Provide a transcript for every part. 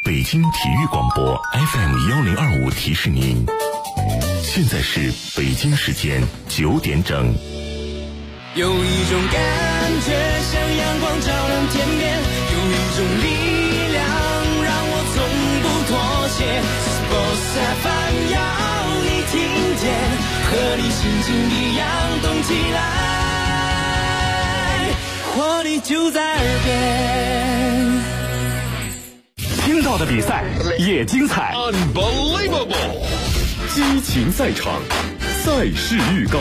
北京体育广播 FM1025提示您，现在是北京时间9点整。 有一种感觉像阳光照亮天边，有一种力量让我从不妥协。Sports FM 要你听见，和你心情一样动起来，活力就在耳边。 听到的比赛也精彩 ，Unbelievable！ 激情赛场，赛事预告。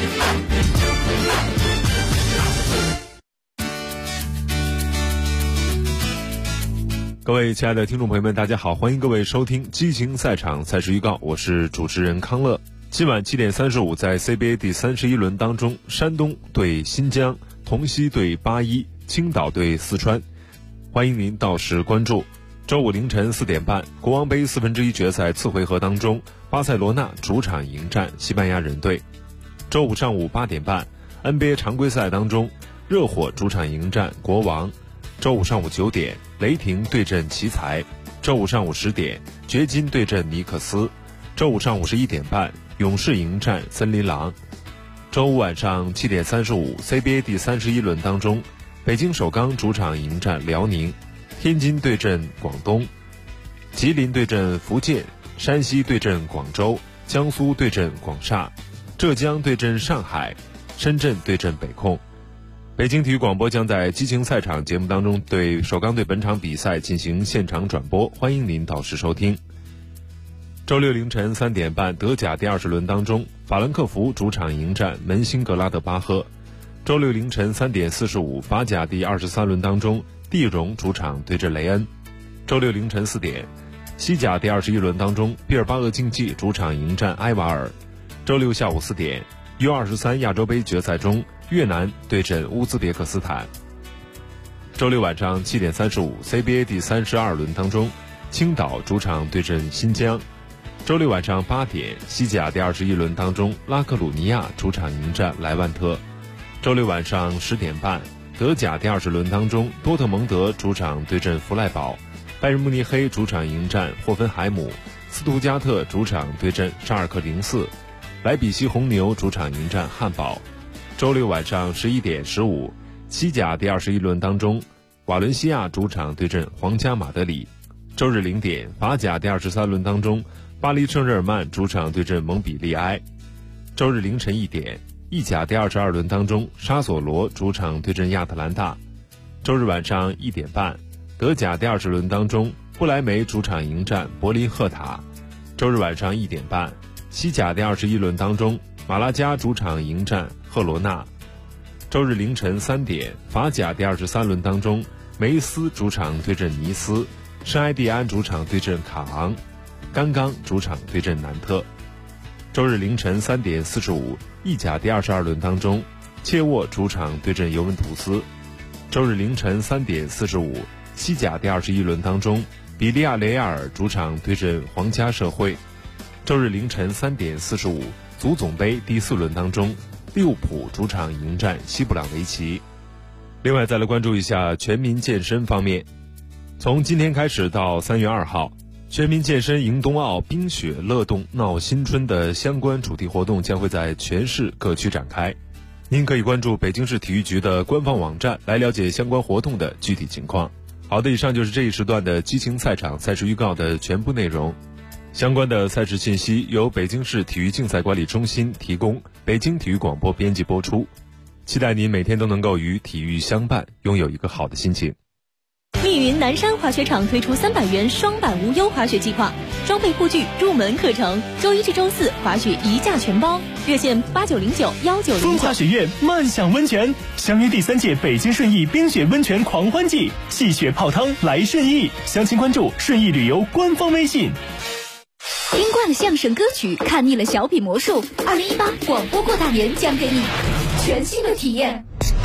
各位亲爱的听众朋友们，大家好，欢迎各位收听激情赛场赛事预告，我是主持人康乐。今晚7点35，在 CBA 第31轮当中，山东对新疆，同曦对81，青岛对四川，欢迎您到时关注。周五凌晨4点半，国王杯1/4决赛次回合当中，巴塞罗那主场迎战西班牙人队。周五上午8点半 NBA 常规赛当中，热火主场迎战国王。周五上午9点，雷霆对阵奇才。周五上午10点，掘金对阵尼克斯。周五上午11点半，勇士迎战森林狼。周五晚上7点35 CBA 第31轮当中，北京首钢主场迎战辽宁，天津对阵广东，吉林对阵福建，山西对阵广州，江苏对阵广厦，浙江对阵上海，深圳对阵北控。北京体育广播将在激情赛场节目当中对首钢队本场比赛进行现场转播，欢迎您到时收听。周六凌晨3点半，德甲第20轮当中，法兰克福主场迎战门兴格拉德巴赫。周六凌晨3点45，法甲第23轮当中，蒂荣主场对阵雷恩。周六凌晨4点，西甲第21轮当中，毕尔巴鄂竞技主场迎战埃瓦尔。周六下午4点，U23亚洲杯决赛中，越南对阵乌兹别克斯坦。周六晚上7点35 CBA 第32轮当中，青岛主场对阵新疆。周六晚上8点，西甲第21轮当中，拉克鲁尼亚主场迎战莱万特。周六晚上10点半，德甲第20轮当中，多特蒙德主场对阵弗赖堡，拜仁慕尼黑主场迎战霍芬海姆，斯图加特主场对阵沙尔克04，莱比锡红牛主场迎战汉堡。周六晚上11点15，西甲第21轮当中，瓦伦西亚主场对阵皇家马德里。周日0点，法甲第23轮当中，巴黎圣日耳曼主场对阵蒙彼利埃。周日凌晨1点，意甲第22轮当中，沙索罗主场对阵亚特兰大。周日晚上1点半，德甲第20轮当中，不莱梅主场迎战柏林赫塔。周日晚上1点半，西甲第21轮当中，马拉加主场迎战赫罗纳。周日凌晨3点，法甲第23轮当中，梅斯主场对阵尼斯，圣埃蒂安主场对阵卡昂，甘刚主场对阵南特。周日凌晨3点45，意甲第22轮当中，切沃主场对阵尤文图斯。周日凌晨3点45，西甲第21轮当中，比利亚雷亚尔主场对阵皇家社会。周日凌晨3点45，足总杯第4轮当中，利物浦主场迎战西布朗维奇。另外再来关注一下全民健身方面，从今天开始到3月2号，全民健身迎冬奥冰雪乐动闹新春的相关主题活动将会在全市各区展开。您可以关注北京市体育局的官方网站来了解相关活动的具体情况。好的，以上就是这一时段的激情赛场赛事预告的全部内容。相关的赛事信息由北京市体育竞赛管理中心提供，北京体育广播编辑播出。期待您每天都能够与体育相伴，拥有一个好的心情。 密云南山滑雪场推出300元双板无忧滑雪计划，装备护具入门课程，周一至周四滑雪一价全包，热线89091909。 风华雪苑漫享温泉，相约第3届北京顺义冰雪温泉狂欢季，戏雪泡汤来顺义，详情关注顺义旅游官方微信。 听惯了相声歌曲，看腻了小品魔术，2018广播过大年将给你全新的体验。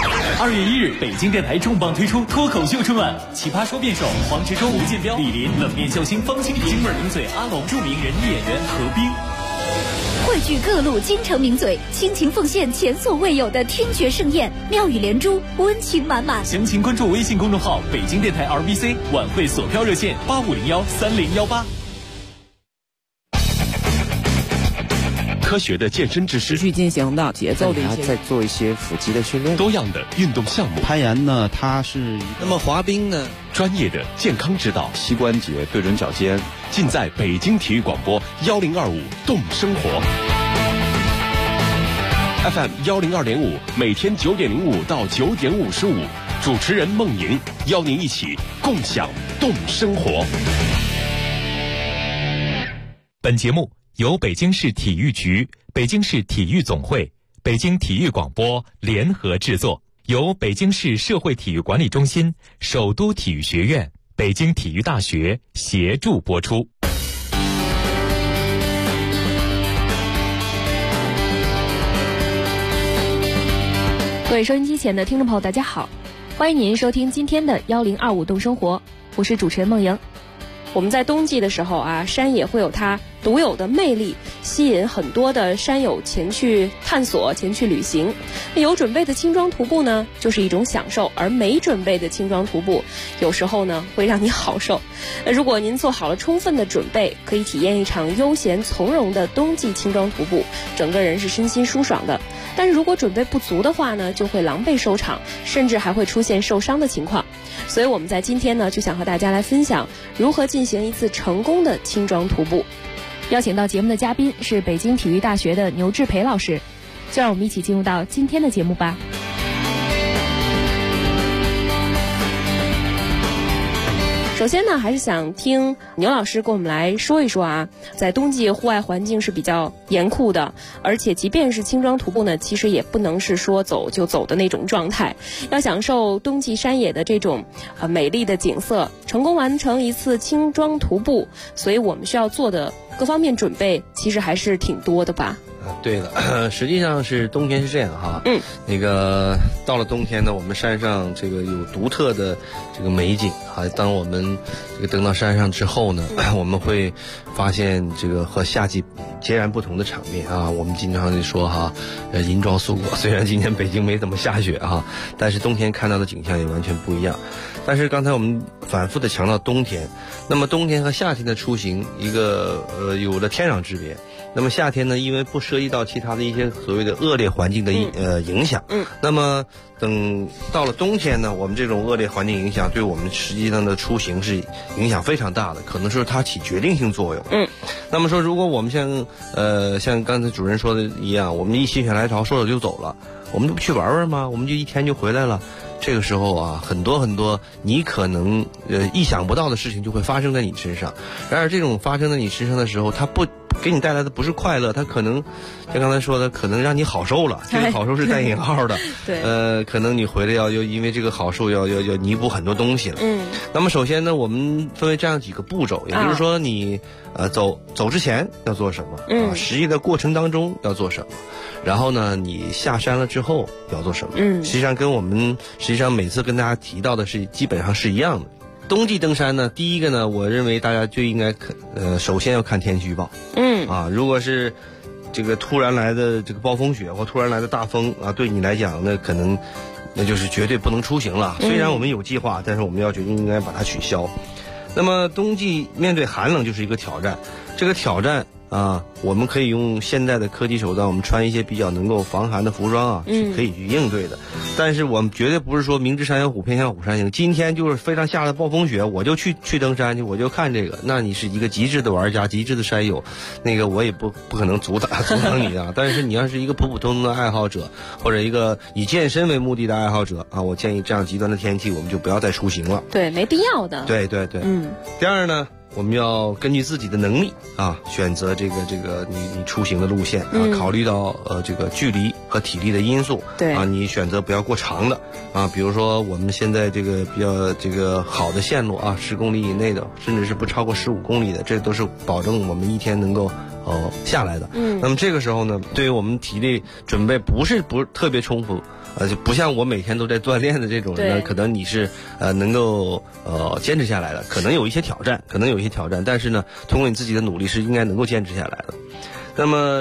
2月1日，北京电台重磅推出脱口秀春晚，奇葩说辩手黄执中、吴建彪、李林，冷面笑星方清平，京味名嘴阿龙，著名人艺演员何冰。 会汇聚各路京城名嘴，倾情奉献前所未有的听觉盛宴，妙语连珠，温情满满。 详情关注微信公众号北京电台 RBC 晚会索票热线85013018。 科学的健身知识， 持续进行的节奏的一些， 在做一些腹肌的训练， 多样的运动项目， 攀岩呢，它是那么滑冰呢， 专业的健康指导， 膝关节对准脚尖， 尽在北京体育广播1025动生活 FM 102.5，每天9点05到9点55，主持人孟莹邀您一起共享动生活。 本节目由北京市体育局、北京市体育总会、北京体育广播联合制作，由北京市社会体育管理中心、首都体育学院、北京体育大学协助播出。 各位收音机前的听众朋友，大家好，欢迎您收听今天的1025动生活，我是主持人孟莹。 我们在冬季的时候啊，山野会有它独有的魅力，吸引很多的山友前去探索、前去旅行。有准备的轻装徒步呢，就是一种享受；而没准备的轻装徒步，有时候呢会让你好受。如果您做好了充分的准备，可以体验一场悠闲从容的冬季轻装徒步，整个人是身心舒爽的。但是如果准备不足的话呢，就会狼狈收场，甚至还会出现受伤的情况。所以我们在今天呢，就想和大家来分享如何进行一次成功的轻装徒步。 邀请到节目的嘉宾是北京体育大学的牛志培老师，就让我们一起进入到今天的节目吧。 首先呢，还是想听牛老师跟我们来说一说啊，在冬季户外环境是比较严酷的，而且即便是轻装徒步呢，其实也不能是说走就走的那种状态，要享受冬季山野的这种美丽的景色，成功完成一次轻装徒步，所以我们需要做的各方面准备其实还是挺多的吧。 对了，实际上是冬天是这样哈，那个到了冬天呢，我们山上这个有独特的这个美景啊。当我们这个登到山上之后呢，我们会发现这个和夏季截然不同的场面啊。我们经常就说哈，银装素裹。虽然今天北京没怎么下雪哈，但是冬天看到的景象也完全不一样。但是刚才我们反复的强调冬天，那么冬天和夏天的出行一个有着天壤之别。那么夏天呢，因为不涉及到其他的一些所谓的恶劣环境的影响，那么等到了冬天呢，我们这种恶劣环境影响对我们实际上的出行是影响非常大的，可能是它起决定性作用。那么说，如果我们像刚才主任说的一样，我们一心血来潮说走就走了，我们就不去玩玩吗？我们就一天就回来了。这个时候啊，很多你可能意想不到的事情就会发生在你身上。然而这种发生在你身上的时候，它不给你带来的不是快乐，它可能像刚才说的，可能让你好受了。这个好受是带引号的。 对， 可能你回来要因为这个好受要弥补很多东西了。那么首先呢，我们分为这样几个步骤，也就是说你走之前要做什么，实际的过程当中要做什么，然后呢你下山了之后要做什么。实际上跟我们每次跟大家提到的是基本上是一样的。冬季登山呢，第一个呢，我认为大家就应该首先要看天气预报。如果是这个突然来的这个暴风雪或突然来的大风啊，对你来讲呢，可能那就是绝对不能出行了。虽然我们有计划，但是我们要决定应该把它取消。那么冬季面对寒冷就是一个挑战，这个挑战啊，我们可以用现在的科技手段，我们穿一些比较能够防寒的服装啊，可以去应对的。但是我们绝对不是说明知山有虎，偏向虎山行。今天就是非常下了暴风雪，我就去登山去，我就看这个。那你是一个极致的玩家，极致的山友，那个我也不可能阻挡你啊。但是你要是一个普普通通的爱好者，或者一个以健身为目的的爱好者啊，我建议这样极端的天气我们就不要再出行了。 对，没必要的。 对。第二呢，我们要根据自己的能力啊，选择这个你出行的路线啊，考虑到这个距离和体力的因素。 对啊， 你选择不要过长的啊，比如说我们现在这个比较这个好的线路啊，10公里以内的，甚至是不超过15公里的，这都是保证我们一天能够下来的。那么这个时候呢，对于我们体力准备不是特别充足。就不像我每天都在锻炼的这种人呢，可能你是能够坚持下来的，可能有一些挑战，但是呢，通过你自己的努力是应该能够坚持下来的。那么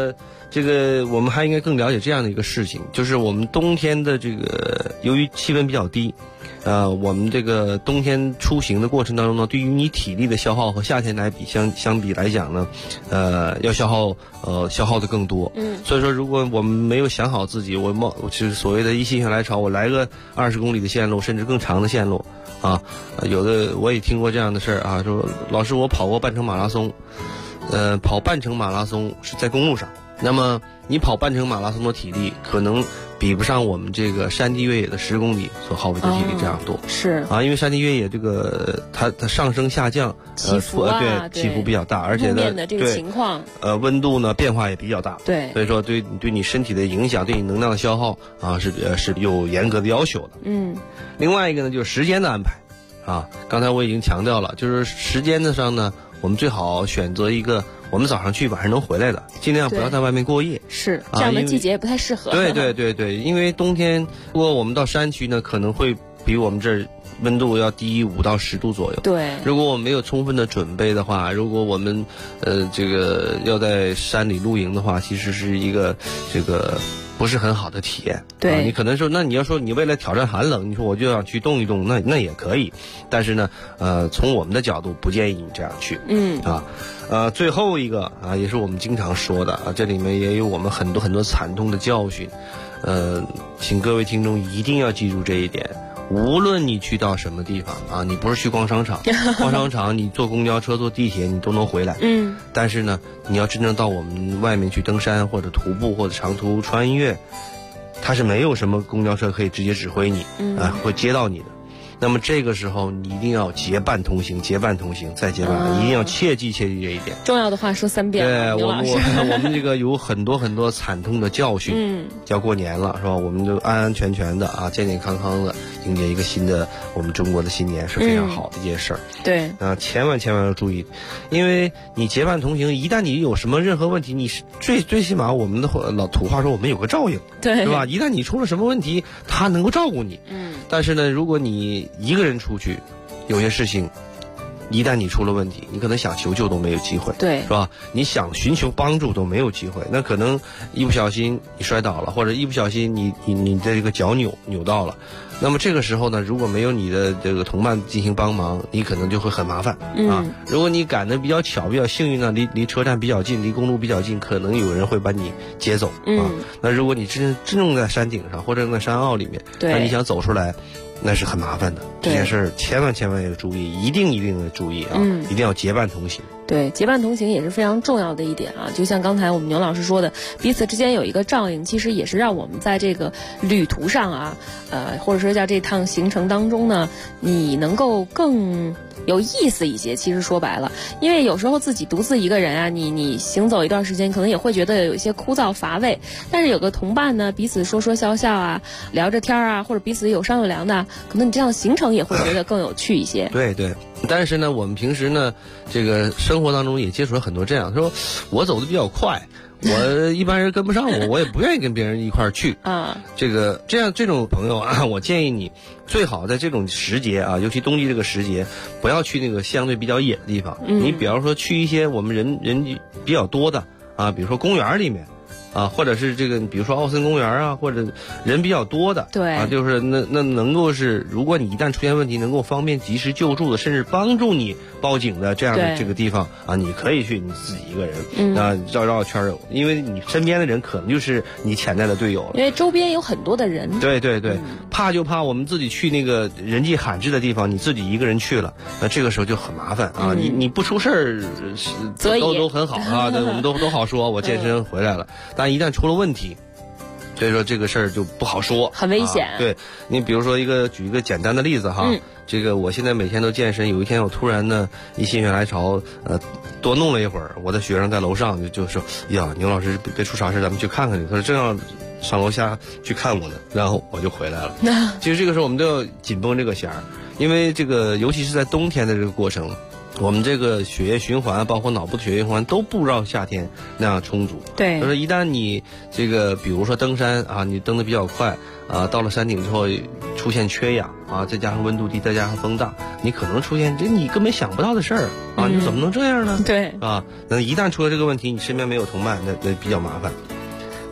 这个我们还应该更了解这样的一个事情，就是我们冬天的这个由于气温比较低。我们这个冬天出行的过程当中呢，对于你体力的消耗和夏天来比相比来讲呢，要消耗的更多。所以说如果我们没有想好自己，我就是所谓的心血来潮，我来个20公里的线路，甚至更长的线路啊，有的我也听过这样的事儿啊，说老师我跑过半程马拉松，跑半程马拉松是在公路上，那么你跑半程马拉松的体力可能比不上我们这个山地越野的10公里所耗费的体力这样多。 是啊，因为山地越野这个它上升下降起伏对起伏比较大，而且呢的这个情况温度呢变化也比较大。 对， 所以说对你身体的影响，对你能量的消耗啊是有严格的要求的。另外一个呢就是时间的安排啊，刚才我已经强调了，就是时间的上呢，我们最好选择一个我们早上去晚上能回来的，尽量不要在外面过夜。 是这样的季节也不太适合。 对，因为冬天如果我们到山区呢，可能会比我们这儿温度要低5到10度左右。 对， 如果我们没有充分的准备的话，如果我们这个要在山里露营的话，其实是一个这个不是很好的体验。 对， 你可能说，那你要说你为了挑战寒冷，你说我就想去动一动，那也可以，但是呢，从我们的角度不建议你这样去。最后一个啊，也是我们经常说的啊，这里面也有我们很多惨痛的教训。请各位听众一定要记住这一点。无论你去到什么地方啊，你不是去逛商场，逛商场你坐公交车、坐地铁你都能回来。但是呢，你要真正到我们外面去登山或者徒步或者长途穿越，它是没有什么公交车可以直接指挥你，会接到你的。那么这个时候你一定要结伴同行，再结伴，一定要切记这一点。 重要的话说3遍。 对，我们这个有很多惨痛的教训。要过年了是吧？我们就安安全全的啊，健健康康的迎接一个新的我们中国的新年，是非常好的一件事儿。 对啊，千万要注意，因为你结伴同行，一旦你有什么任何问题，你是最起码我们的老土话说，我们有个照应， 对， 是吧？一旦你出了什么问题，他能够照顾你。但是呢，如果你一个人出去，有些事情一旦你出了问题，你可能想求救都没有机会， 对， 是吧？你想寻求帮助都没有机会，那可能一不小心你摔倒了，或者一不小心你的这个脚扭到了，那么这个时候呢，如果没有你的这个同伴进行帮忙，你可能就会很麻烦啊。如果你赶得比较巧、比较幸运呢，离车站比较近，离公路比较近，可能有人会把你接走啊。那如果你真正在山顶上或者在山坳里面，那你想走出来，那是很麻烦的。这件事儿千万要注意，一定要注意啊！一定要结伴同行。 对，结伴同行也是非常重要的一点啊。就像刚才我们牛老师说的，彼此之间有一个照应，其实也是让我们在这个旅途上啊，或者说在这趟行程当中呢，你能够更有意思一些。其实说白了，因为有时候自己独自一个人啊，你行走一段时间，可能也会觉得有一些枯燥乏味。但是有个同伴呢，彼此说说笑笑啊，聊着天啊，或者彼此有商有量的，可能你这样行程也会觉得更有趣一些。 对。但是呢，我们平时呢，这个生活当中也接触了很多这样，说我走的比较快，我一般人跟不上我也不愿意跟别人一块儿去啊。这种朋友啊，我建议你最好在这种时节啊，尤其冬季这个时节，不要去那个相对比较野的地方。你比方说去一些我们人比较多的啊，比如说公园里面。啊，或者是这个，比如说奥森公园啊，或者人比较多的， 对啊，就是那能够是，如果你一旦出现问题，能够方便及时救助的，甚至帮助你报警的这样的这个地方啊，你可以去你自己一个人，啊，绕圈儿，因为你身边的人可能就是你潜在的队友了， 因为周边有很多的人， 对，怕就怕我们自己去那个人迹罕至的地方，你自己一个人去了，那这个时候就很麻烦啊，你不出事儿，都很好啊，对，我们都好说，我健身回来了，但一旦出了问题，所以说这个事儿就不好说， 很危险。 对，你比如说举一个简单的例子哈，这个我现在每天都健身，有一天我突然呢心血来潮，多弄了一会儿，我的学生在楼上就说呀，牛老师别出啥事，咱们去看看你。他说正要上楼下去看我呢，然后我就回来了。其实这个时候我们都要紧绷这个弦儿，因为这个尤其是在冬天的这个过程。我们这个血液循环，包括脑部的血液循环都不如夏天那样充足。 对， 就是一旦你这个，比如说登山啊，你登得比较快啊，到了山顶之后出现缺氧啊，再加上温度低，再加上风大，你可能出现你根本想不到的事儿啊，你怎么能这样呢？ 对， 啊，那一旦出了这个问题，你身边没有同伴，那比较麻烦。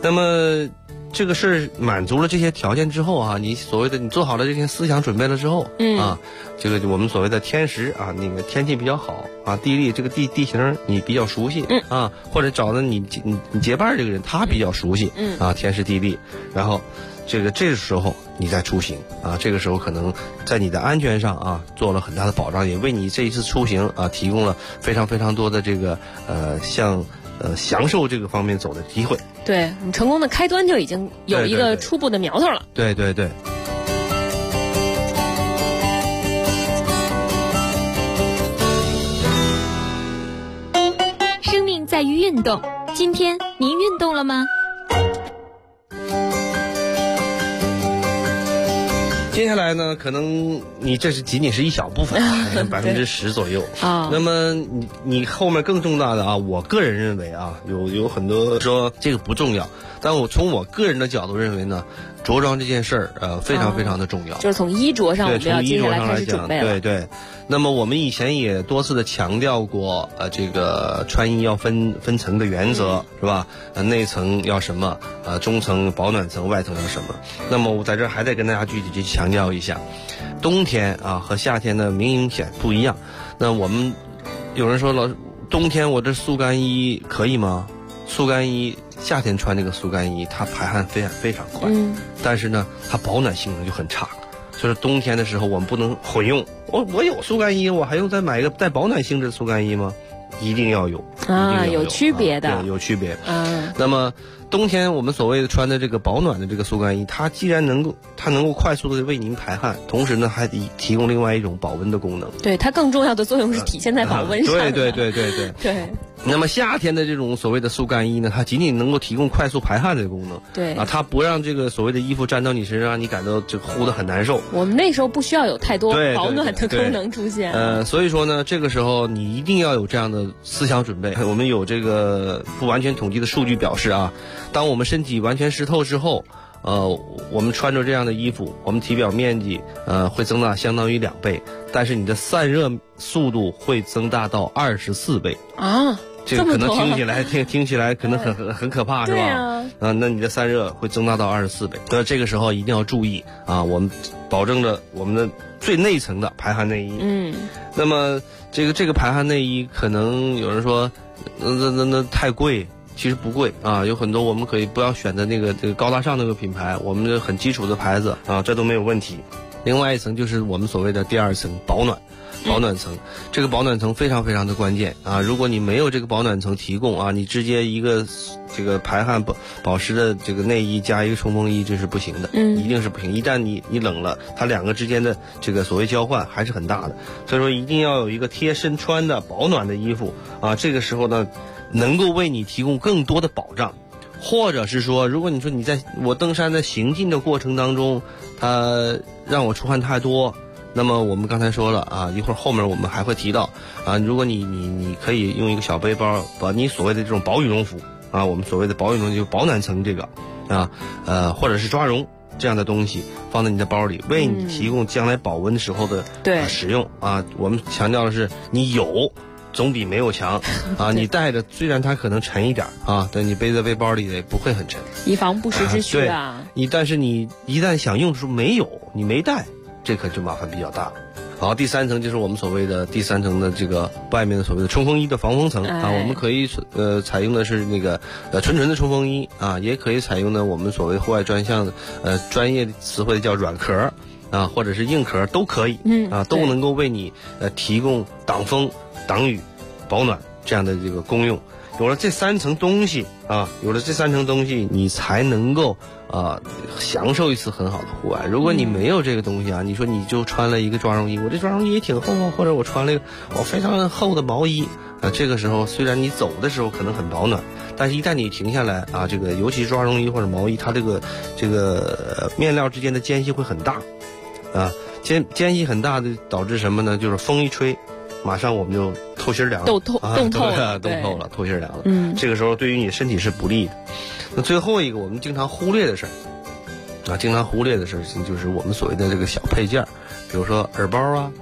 那么这个事儿满足了这些条件之后啊，你所谓的你做好了这些思想准备了之后，这个我们所谓的天时啊，那个天气比较好啊，地利这个地形你比较熟悉，或者找的你结伴这个人他比较熟悉，天时地利，然后这个时候你再出行啊，这个时候可能在你的安全上啊做了很大的保障，也为你这一次出行啊提供了非常非常多的这个享受这个方面走的机会。 对，我们成功的开端就已经有一个初步的苗头了。 对对对。 生命在于运动，今天您运动了吗？ 接下来呢，可能你这仅仅是一小部分，10%左右啊。那么你后面更重大的啊，我个人认为啊，有很多说这个不重要，但我从我个人的角度认为呢，着装这件事儿非常非常的重要。 就是从衣着上，我们要接下来开始准备了。 对对。那么我们以前也多次的强调过，这个穿衣要分层的原则，是吧？内层要什么？中层保暖层，外层要什么？那么我在这儿还得跟大家具体去强调一下，冬天啊和夏天的明显不一样。那我们有人说冬天我这速干衣可以吗？速干衣夏天穿这个速干衣，它排汗非常快，但是呢，它保暖性能就很差。所以冬天的时候我们不能混用，我有速干衣，我还用再买一个带保暖性质的速干衣吗？一定要有啊，有区别的， 有区别。那么冬天我们所谓的穿的这个保暖的这个速干衣，它既然能够快速的为您排汗，同时呢还提供另外一种保温的功能。 对，它更重要的作用是体现在保温上。 对。 对。 那么夏天的这种所谓的速干衣呢，它仅仅能够提供快速排汗的功能。 对啊，它不让这个所谓的衣服沾到你身上，让你感到这个呼得很难受。 我们那时候不需要有太多保暖的功能出现。 所以说呢，这个时候你一定要有这样的思想准备。我们有这个不完全统计的数据表示啊，当我们身体完全湿透之后，我们穿着这样的衣服，我们体表面积会增大相当于2倍，但是你的散热速度会增大到24倍啊！ 这个可能听起来可能很可怕，是吧？ 对啊。 那你的散热会增大到24倍。那这个时候一定要注意啊，我们保证了我们的最内层的排汗内衣。那么这个排汗内衣，可能有人说，那太贵。其实不贵啊，有很多我们可以不要选择这个高大上那个品牌，我们的很基础的牌子啊，这都没有问题。另外一层就是我们所谓的第2层保暖层，这个保暖层非常非常的关键啊！如果你没有这个保暖层提供啊，你直接一个这个排汗保湿的这个内衣加一个冲锋衣，这是不行的，一定是不行。一旦你冷了，它两个之间的这个所谓交换还是很大的，所以说一定要有一个贴身穿的保暖的衣服啊，这个时候呢，能够为你提供更多的保障。或者是说，如果你说我登山的行进的过程当中，它让我出汗太多，那么我们刚才说了啊，一会儿后面我们还会提到啊，如果你可以用一个小背包，把你所谓的这种薄羽绒服啊，我们所谓的薄羽绒就是保暖层这个啊，或者是抓绒这样的东西放在你的包里，为你提供将来保温时候的使用啊。我们强调的是你有总比没有强啊！你带着虽然它可能沉一点啊，但你背在背包里也不会很沉， 以防不时之需啊。 但是你一旦想用的时候没有，你没带，这可就麻烦比较大了。好，第3层就是我们所谓的第3层的这个外面的所谓的冲锋衣的防风层啊，我们可以采用的是那个纯的冲锋衣啊，也可以采用的我们所谓户外专项专业词汇叫软壳啊，或者是硬壳都可以，都能够为你提供挡风、挡雨、保暖这样的这个功用。有了这3层东西啊，你才能够享受一次很好的户外。如果你没有这个东西啊，你说你就穿了一个抓绒衣，我这抓绒衣也挺厚啊，或者我穿了一个非常厚的毛衣啊，这个时候虽然你走的时候可能很保暖，但是一旦你停下来啊，这个尤其是抓绒衣或者毛衣，它这个面料之间的间隙会很大啊，间隙很大的导致什么呢？就是风一吹，马上我们就透心凉了，冻透了，透心凉了。这个时候对于你身体是不利的。那最后一个我们经常忽略的事儿啊，就是我们所谓的这个小配件，比如说耳包啊、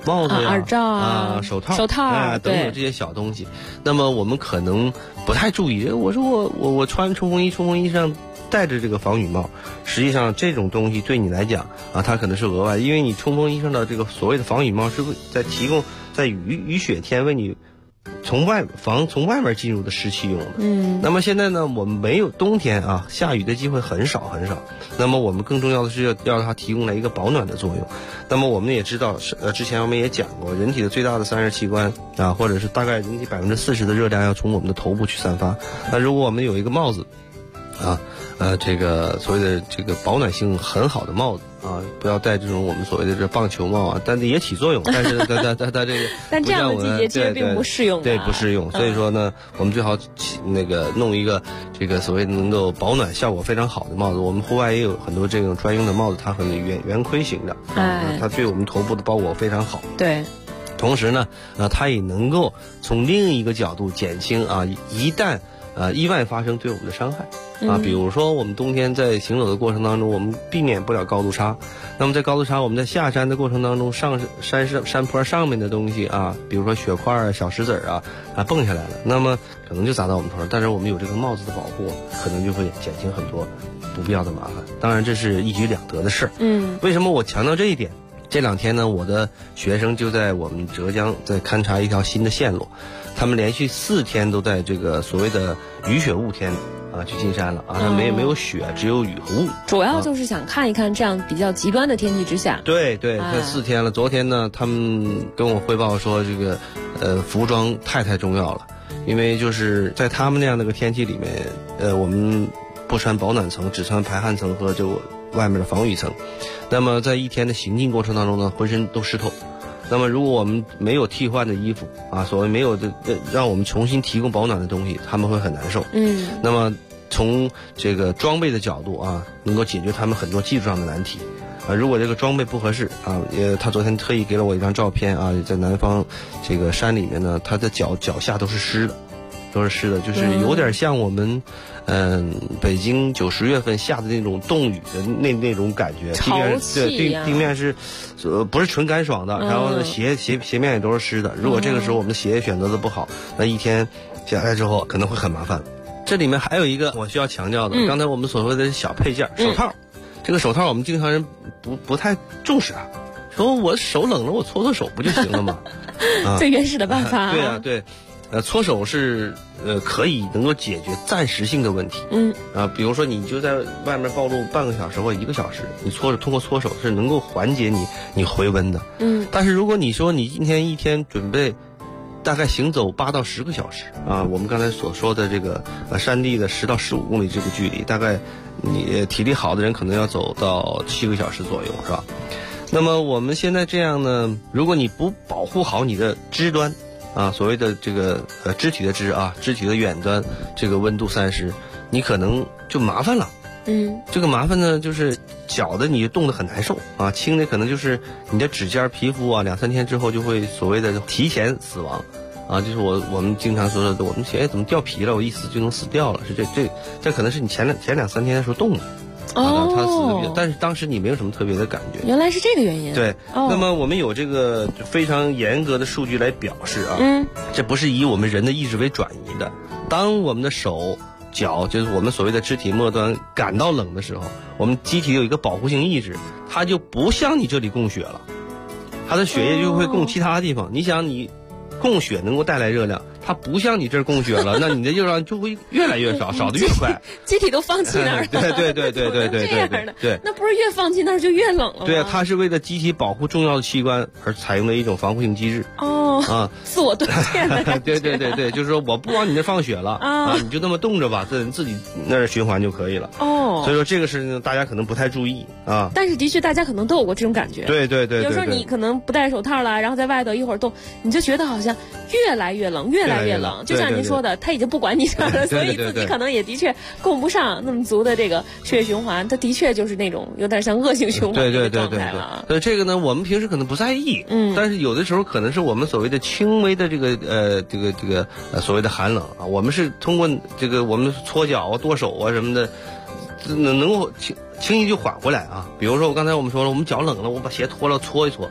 帽子呀、 耳罩啊、 手套等等这些小东西。那么我们可能不太注意，我说我穿冲锋衣上戴着这个防雨帽，实际上这种东西对你来讲啊，它可能是额外，因为你冲锋衣上的这个所谓的防雨帽是在提供在雨雪天为你从外面进入的湿气用的。那么现在呢，我们没有冬天啊，下雨的机会很少。那么我们更重要的是要它提供了一个保暖的作用。那么我们也知道，之前我们也讲过，人体的最大的散热器官啊，或者是大概人体40%的热量要从我们的头部去散发。那如果我们有一个帽子啊，这个所谓的这个保暖性很好的帽子啊，不要戴这种我们所谓的这棒球帽啊，但是也起作用，但是它这个， 但这样的季节其实并不适用的， 对，不适用。所以说呢，我们最好弄一个这个所谓能够保暖效果非常好的帽子。我们户外也有很多这种专用的帽子，它很圆盔型的，它对我们头部的包裹非常好。 对。 同时呢，它也能够从另一个角度减轻啊，一旦意外发生对我们的伤害啊，比如说我们冬天在行走的过程当中，我们避免不了高度差。那么在高度差，我们在下山的过程当中，上山坡上面的东西啊，比如说雪块啊、小石子啊蹦下来了，那么可能就砸到我们头上。但是我们有这个帽子的保护，可能就会减轻很多不必要的麻烦。当然这是一举两得的事儿。为什么我强调这一点？这2天呢，我的学生就在我们浙江在勘察一条新的线路，他们连续4天都在这个所谓的雨雪雾天啊去进山了啊，没有雪，只有雨和雾。 主要就是想看一看这样比较极端的天气之下。 对，这4天了。昨天呢，他们跟我汇报说，这个服装太重要了，因为就是在他们那样的个天气里面，我们不穿保暖层，只穿排汗层和就外面的防雨层。那么在一天的行进过程当中呢，浑身都湿透。那么如果我们没有替换的衣服啊，所谓没有的让我们重新提供保暖的东西，他们会很难受。那么从这个装备的角度啊，能够解决他们很多技术上的难题。如果这个装备不合适啊，他昨天特意给了我一张照片啊，在南方这个山里面呢，他的脚下都是湿的，就是有点像我们北京9、10月份下的那种冻雨的那种感觉。 潮气地面是不是纯干爽的，然后呢鞋面也都是湿的。如果这个时候我们的鞋选择的不好，那一天下来之后可能会很麻烦。这里面还有一个我需要强调的，刚才我们所说的小配件手套。这个手套我们经常人不太重视啊，说我手冷了我搓手不就行了吗？ 最原始的办法。 对。搓手是可以能够解决暂时性的问题。比如说你就在外面暴露半个小时或1个小时，你通过搓手是能够缓解你回温的。但是如果你说你今天一天准备大概行走8到10个小时啊，我们刚才所说的这个山地的10到15公里这个距离，大概你体力好的人可能要走到7个小时左右，是吧？那么我们现在这样呢，如果你不保护好你的肢端啊，所谓的这个肢体的肢啊，肢体的远端，这个温度30，你可能就麻烦了。这个麻烦呢，就是脚的你冻得很难受啊，轻的可能就是你的指尖皮肤啊，2、3天之后就会所谓的提前死亡啊，就是我们经常说的，我们鞋怎么掉皮了，我一死就能死掉了，是这可能是你前2、3天的时候冻的。它死的，但是当时你没有什么特别的感觉。 原来是这个原因。 对，那么我们有这个非常严格的数据来表示啊，这不是以我们人的意志为转移的。当我们的手脚，就是我们所谓的肢体末端感到冷的时候，我们机体有一个保护性意识，它就不向你这里供血了，它的血液就会供其他地方。你想你供血能够带来热量，它不向你这儿供血了，那你的热量就会越来越少，少得越快。 机体都放弃那儿了。 对， 那不是越放弃那儿就越冷了吗？ 对啊，它是为了机体保护重要的器官而采用的一种防护性机制。 自我锻炼的感觉。 对，就是说我不往你那放血了啊，你就那么冻着吧，自己那儿循环就可以了。所以说这个事情大家可能不太注意啊。 但是的确大家可能都有过这种感觉。 对。 有时候你可能不戴手套了，然后在外头一会儿冻，你就觉得好像越来越冷，越来越冷。就像您说的，他已经不管你这儿了，所以自己可能也的确供不上那么足的这个血液循环，它的确就是那种有点像恶性循环的状态了。 所以这个呢，我们平时可能不在意，但是有的时候可能是我们所谓的轻微的这个所谓的寒冷啊，我们是通过这个我们搓脚啊、剁手啊什么的，能够轻易就缓回来啊。比如说我刚才我们说了，我们脚冷了，我把鞋脱了搓一搓，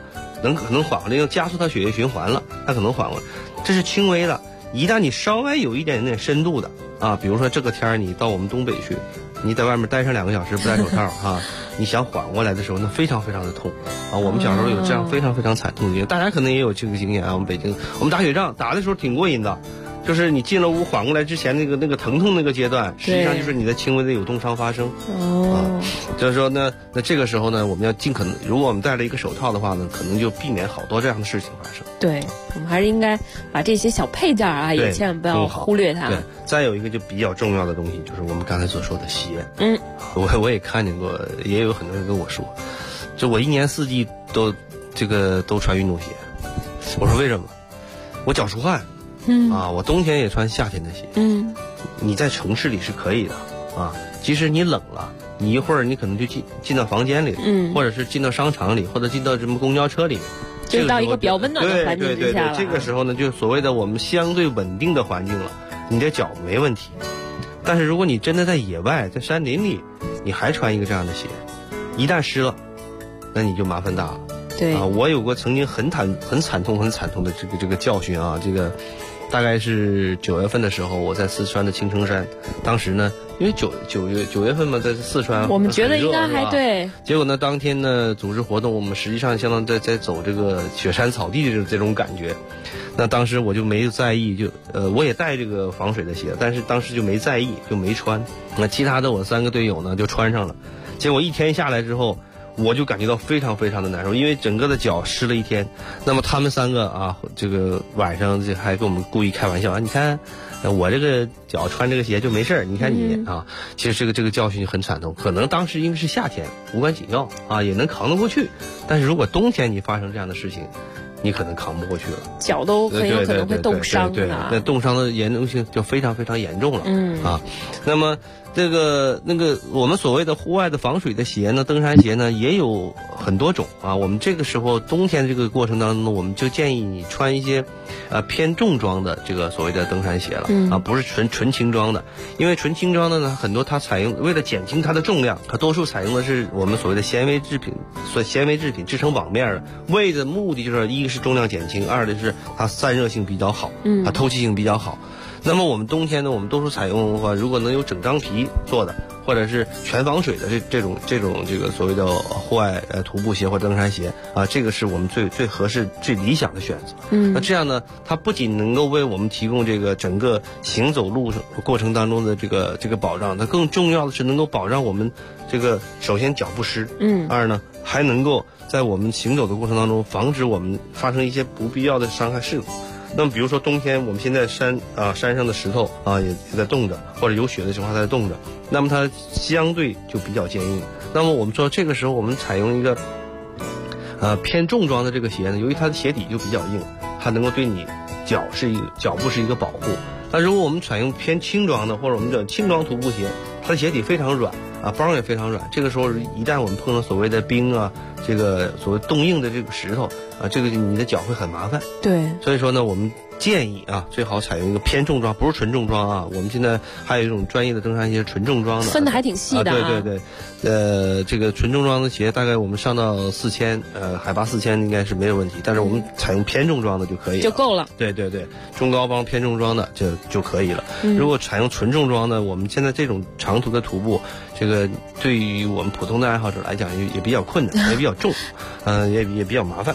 可能缓过来，又加速它血液循环了，它可能缓过来，这是轻微的。一旦你稍微有一点点深度的啊，比如说这个天儿你到我们东北去，你在外面待上2个小时不戴手套啊，你想缓过来的时候，那非常非常的痛啊。我们小时候有这样非常非常惨痛的经验，大家可能也有这个经验啊。我们北京，我们打雪仗打的时候挺过瘾的。就是你进了屋缓过来之前那个疼痛那个阶段，实际上就是你的轻微的有冻伤发生。就是说那这个时候呢，我们要尽可能，如果我们戴了一个手套的话呢，可能就避免好多这样的事情发生。 对，我们还是应该把这些小配件啊，也千万不要忽略它。 对，再有一个就比较重要的东西，就是我们刚才所说的鞋。我也看见过，也有很多人跟我说，就我1年4季都穿运动鞋。我说为什么？我脚出汗。我冬天也穿夏天的鞋。你在城市里是可以的啊，即使你冷了，你一会儿你可能就进到房间里，或者是进到商场里，或者进到什么公交车里， 就到一个比较温暖的环境之下了。 这个时候呢，就所谓的我们相对稳定的环境了，你的脚没问题。但是如果你真的在野外，在山林里，你还穿一个这样的鞋，一旦湿了，那你就麻烦大了。 对啊， 我有过曾经很惨痛的这个教训啊，这个。大概是9月份的时候，我在四川的青城山。当时呢，因为九月份嘛，在四川， 我们觉得应该还对。 结果呢，当天呢组织活动，我们实际上相当于在走这个雪山草地的这种感觉。那当时我就没有在意，我也带这个防水的鞋，但是当时就没在意，就没穿。那其他的我3个队友呢就穿上了。结果一天下来之后，我就感觉到非常非常的难受，因为整个的脚湿了一天。那么他们3个啊，这个晚上就还跟我们故意开玩笑啊，你看我这个脚穿这个鞋就没事，你看你啊，其实这个教训就很惨痛。可能当时因为是夏天，无关紧要啊，也能扛得过去。但是如果冬天你发生这样的事情，你可能扛不过去了， 脚都很有可能会冻伤的。 那冻伤的严重性就非常非常严重了。那么我们所谓的户外的防水的鞋呢，登山鞋呢也有很多种啊。我们这个时候冬天这个过程当中呢，我们就建议你穿一些偏重装的这个所谓的登山鞋了啊，不是纯轻装的。因为纯轻装的呢，很多它采用为了减轻它的重量，它多数采用的是我们所谓的纤维制品制成网面的，为的目的就是一个是重量减轻，二的是它散热性比较好，它透气性比较好。那么我们冬天呢，我们多数采用的话，如果能有整张皮做的，或者是全防水的这种所谓的户外徒步鞋或登山鞋啊，这个是我们最合适、最理想的选择。那这样呢，它不仅能够为我们提供这个整个行走路过程当中的这个保障，它更重要的是能够保障我们这个首先脚不湿，二呢还能够在我们行走的过程当中防止我们发生一些不必要的伤害事故。那么比如说冬天我们现在山上的石头啊也在冻着，或者有雪的情况下在冻着，那么它相对就比较坚硬。那么我们说这个时候我们采用一个偏重装的这个鞋呢，由于它的鞋底就比较硬，它能够对你脚部是一个保护。但如果我们采用偏轻装的，或者我们叫轻装徒步鞋，它的鞋底非常软啊，帮也非常软。这个时候一旦我们碰到所谓的冰啊，这个所谓冻硬的这个石头啊，这个你的脚会很麻烦。 对，所以说呢，我们建议啊，最好采用一个偏重装，不是纯重装啊。我们现在还有一种专业的登山鞋，纯重装的， 分的还挺细的啊。对，这个纯重装的鞋，大概我们上到4000，海拔4000应该是没有问题。但是我们采用偏重装的就可以了， 就够了。 对，中高帮偏重装的就可以了。如果采用纯重装的，我们现在这种长途的徒步，这个对于我们普通的爱好者来讲也比较困难，也比较重，也比较麻烦。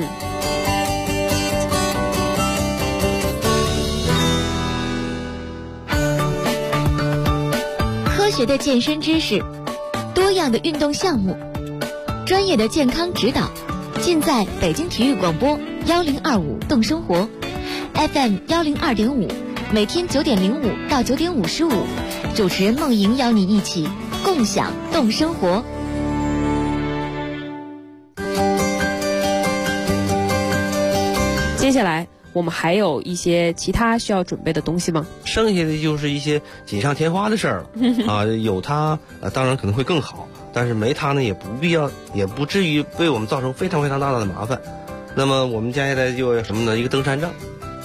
科学的健身知识，多样的运动项目，专业的健康指导，尽在北京体育广播1025动生活 FM 102.5，每天9点05到9点55，主持人梦莹邀你一起共享动生活。 接下来我们还有一些其他需要准备的东西吗？ 剩下的就是一些锦上添花的事儿啊，有它当然可能会更好，但是没它呢也不必要，也不至于为我们造成非常非常大的麻烦。那么我们接下来就有什么呢？一个登山杖。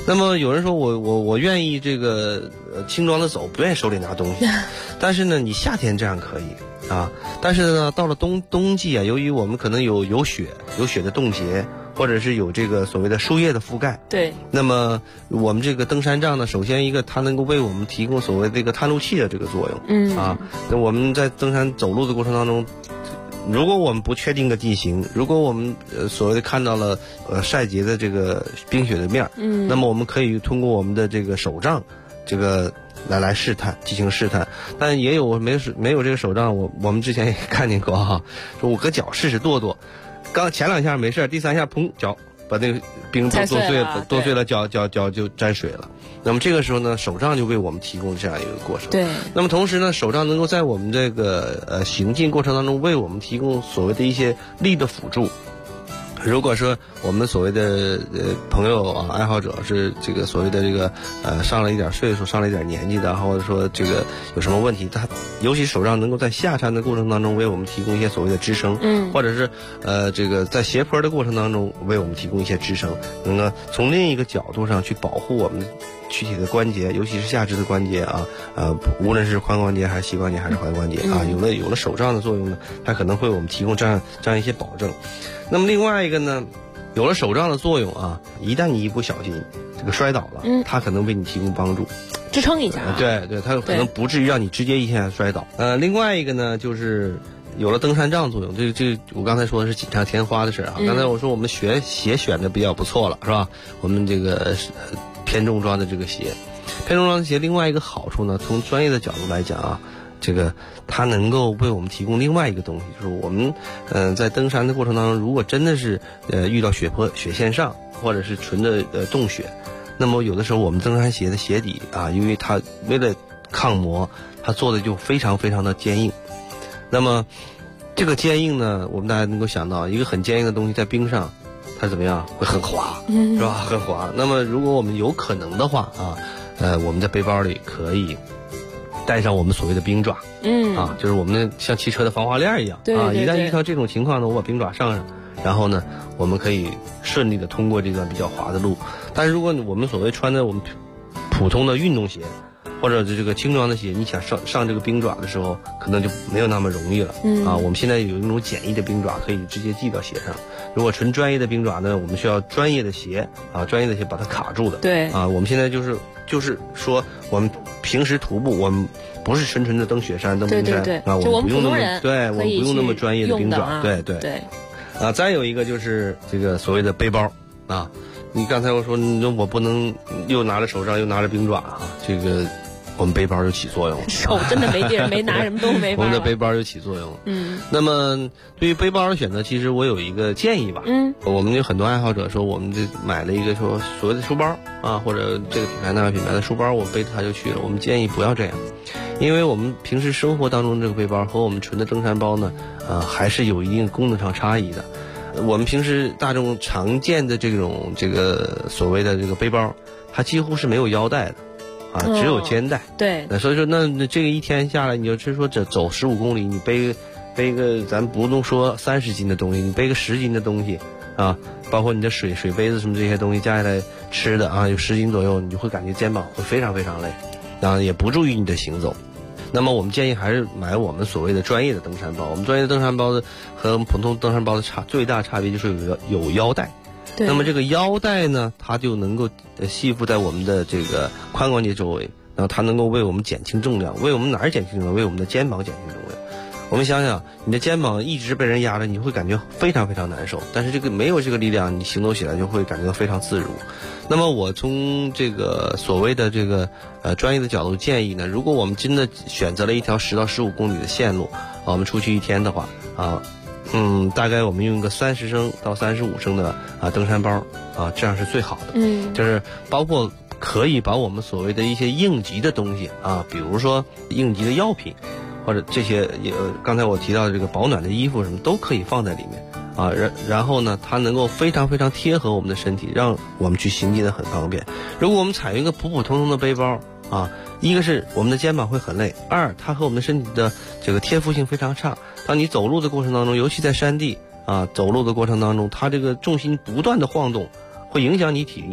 那么有人说我愿意这个轻装的走，不愿意手里拿东西，但是呢，你夏天这样可以啊，但是呢，到了冬季啊，由于我们可能有雪的冻结，或者是有这个所谓的树叶的覆盖， 对， 那么我们这个登山杖呢，首先一个它能够为我们提供所谓这个探路器的这个作用，那我们在登山走路的过程当中，如果我们不确定的地形，如果我们所谓的看到了晒结的这个冰雪的面，那么我们可以通过我们的这个手杖，这个来试探，进行试探。但也有没有这个手杖，我们之前也看见过哈，说我搁脚试试跺跺，刚前2下没事，第3下砰脚把那个冰都剁碎了，脚就沾水了。那么这个时候呢，手杖就为我们提供这样一个过程。 对。 那么同时呢，手杖能够在我们这个行进过程当中为我们提供所谓的一些力的辅助。如果说我们所谓的朋友啊爱好者是这个所谓的这个上了一点岁数，上了一点年纪的，或者说这个有什么问题，他尤其手杖能够在下山的过程当中为我们提供一些所谓的支撑，或者是这个在斜坡的过程当中为我们提供一些支撑，能够从另一个角度上去保护我们躯体的关节，尤其是下肢的关节啊，无论是髋关节还是膝关节还是踝关节啊，有了手杖的作用呢，它可能会为我们提供这样一些保证。那么另外一个呢，有了手杖的作用啊，一旦你一不小心这个摔倒了，它可能为你提供帮助， 支撑一下。 对，它可能不至于让你直接一下摔倒。另外一个呢，就是有了登山杖作用，这我刚才说的是锦上添花的事啊。刚才我说我们鞋选的比较不错了，是吧？我们这个偏重装的这个鞋，偏重装的鞋另外一个好处呢，从专业的角度来讲啊，这个它能够为我们提供另外一个东西，就是我们在登山的过程当中，如果真的是遇到雪线上或者是纯的冻雪，那么有的时候我们登山鞋的鞋底啊，因为它为了抗磨，它做的就非常非常的坚硬。那么这个坚硬呢，我们大家能够想到，一个很坚硬的东西在冰上，它怎么样？会很滑，是吧？很滑。那么如果我们有可能的话啊，我们在背包里可以带上我们所谓的冰爪，就是我们像汽车的防滑链一样， 对， 一旦遇到这种情况呢，我把冰爪上，然后呢，我们可以顺利的通过这段比较滑的路。但是如果我们所谓穿的我们普通的运动鞋，或者这个轻装的鞋，你想上这个冰爪的时候，可能就没有那么容易了。我们现在有一种简易的冰爪，可以直接系到鞋上。如果纯专业的冰爪呢，我们需要专业的鞋专业的鞋把它卡住的。 对我们现在就是说，我们平时徒步，我们不是纯的登雪山、登冰山我们不用那么我们不用那么专业的冰爪。对。再有一个就是这个所谓的背包啊，你刚才我说我不能又拿着手杖又拿着冰爪这个我们背包就起作用了， 手真的没地儿，没拿什么东西没法。 我们的背包就起作用了。那么对于背包的选择，其实我有一个建议吧。我们有很多爱好者说，我们这买了一个说所谓的书包或者这个品牌那个品牌的书包，我背着它就去了。我们建议不要这样，因为我们平时生活当中这个背包和我们纯的登山包呢，还是有一定功能上差异的。我们平时大众常见的这个所谓的这个背包，它几乎是没有腰带的。只有肩带。 对。 所以说，那这个一天下来，你就是说走15公里，你背个咱不用说30斤的东西，你背个10斤的东西包括你的水杯子什么这些东西加起来吃的有10斤左右，你就会感觉肩膀会非常非常累，也不助于你的行走。那么我们建议还是买我们所谓的专业的登山包。我们专业的登山包的和普通登山包的最大差别就是有腰带。那么这个腰带呢，它就能够系附在我们的这个髋关节周围，然后它能够为我们减轻重量，为我们哪儿减轻重量？为我们的肩膀减轻重量。我们想想，你的肩膀一直被人压着，你会感觉非常非常难受。但是这个没有这个力量，你行走起来就会感觉到非常自如。那么我从这个所谓的这个专业的角度建议呢，如果我们真的选择了一条10到15公里的线路，我们出去一天的话大概我们用个30升到35升的登山包这样是最好的。就是包括可以把我们所谓的一些应急的东西比如说应急的药品，或者这些刚才我提到的这个保暖的衣服什么都可以放在里面然后呢，它能够非常非常贴合我们的身体，让我们去行进的很方便。如果我们采用一个普普通通的背包一个是我们的肩膀会很累，二它和我们的身体的这个贴附性非常差。当你走路的过程当中，尤其在山地走路的过程当中，它这个重心不断的晃动，会影响你体力。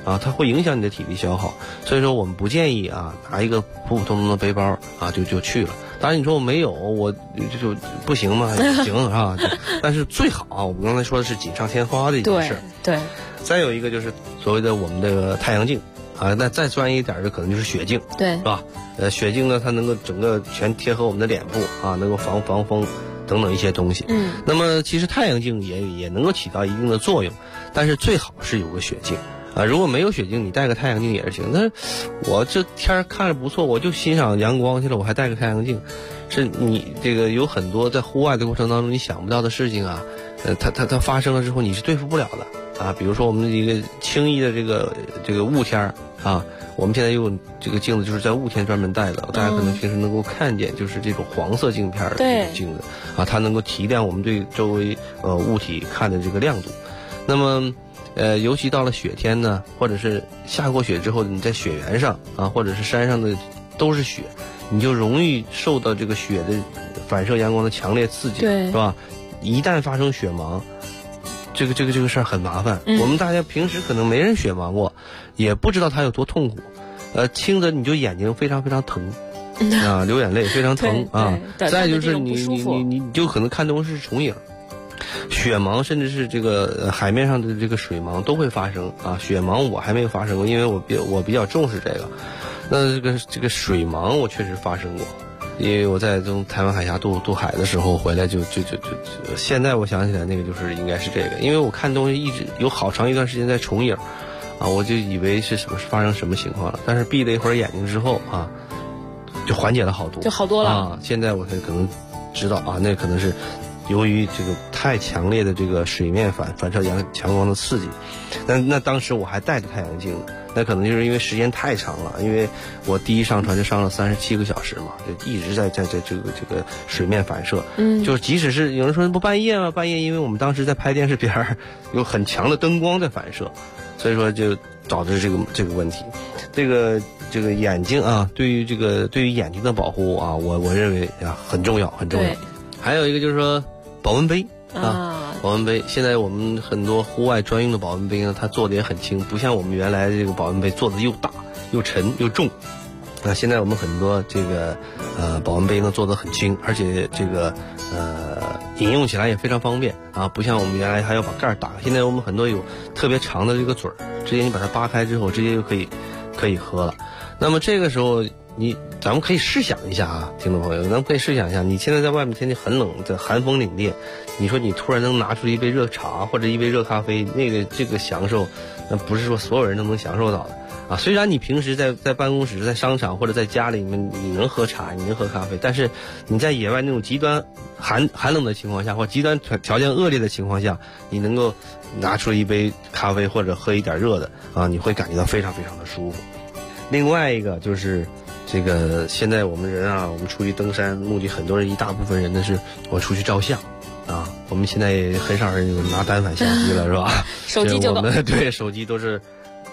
啊，它会影响你的体力消耗。所以说我们不建议啊拿一个普普通通的背包啊就去了。当然你说我没有，我就不行吗？行啊，但是最好啊，我们刚才说的是锦上添花的一件事。 对。 再有一个就是所谓的我们这个太阳镜啊，那再专业一点的可能就是雪镜， 对， 是吧？雪镜呢，它能够整个全贴合我们的脸部啊，能够防风等等一些东西。那么其实太阳镜也能够起到一定的作用，但是最好是有个雪镜啊。如果没有雪镜，你戴个太阳镜也是行。但是我这天看着不错，我就欣赏阳光去了，我还戴个太阳镜，是你这个有很多在户外的过程当中你想不到的事情啊，它发生了之后你是对付不了的啊。比如说我们一个轻易的这个雾天啊。我们现在有这个镜子，就是在雾天专门戴的，大家可能平时能够看见，就是这种黄色镜片的这种镜子啊，它能够提亮我们对周围物体看的这个亮度。那么尤其到了雪天呢，或者是下过雪之后，你在雪原上啊，或者是山上的都是雪，你就容易受到这个雪的反射阳光的强烈刺激，是吧？一旦发生雪盲，这个事儿很麻烦。我们大家平时可能没人雪盲过，也不知道它有多痛苦。轻则你就眼睛非常非常疼啊，流眼泪非常疼啊。再就是你就可能看东西是重影。雪盲甚至是这个海面上的这个水盲都会发生啊。雪盲我还没有发生过，因为我比较重视这个。那这个水盲我确实发生过。因为我在从台湾海峡渡海的时候回来就现在我想起来那个就是应该是这个，因为我看东西一直有好长一段时间在重影啊，我就以为是发生什么情况了，但是闭了一会儿眼睛之后啊，就缓解了好多， 就好多了啊。现在我才可能知道啊，那可能是由于这个太强烈的这个水面反射强光的刺激。那当时我还戴着太阳镜呢。那可能就是因为时间太长了，因为我第一上船就上了37个小时嘛，就一直在这个水面反射。就是即使是有人说不半夜吗？半夜因为我们当时在拍电视片有很强的灯光在反射，所以说就导致这个问题。这个眼睛啊，对于眼睛的保护啊，我认为啊很重要很重要。还有一个就是说保温杯啊。保温杯现在我们很多户外专用的保温杯呢，它做的也很轻，不像我们原来这个保温杯做的又大又沉又重。现在我们很多这个保温杯呢做的很轻，而且这个饮用起来也非常方便啊，不像我们原来还要把盖儿打开。现在我们很多有特别长的这个嘴儿，直接你把它扒开之后，直接就可以喝了。那么这个时候咱们可以试想一下啊，听众朋友，咱们可以试想一下，你现在在外面天气很冷，在寒风凛冽，你说你突然能拿出一杯热茶或者一杯热咖啡，这个享受，那不是说所有人都能享受到的啊。虽然你平时在办公室、在商场或者在家里面，你能喝茶，你能喝咖啡，但是你在野外那种极端寒冷的情况下，或极端条件恶劣的情况下，你能够拿出一杯咖啡或者喝一点热的啊，你会感觉到非常非常的舒服。另外一个就是这个现在我们人啊，我们出去登山，目的很多人一大部分人呢是我出去照相啊。我们现在也很少人有拿单反相机了，是吧？ 手机就我们对手机都是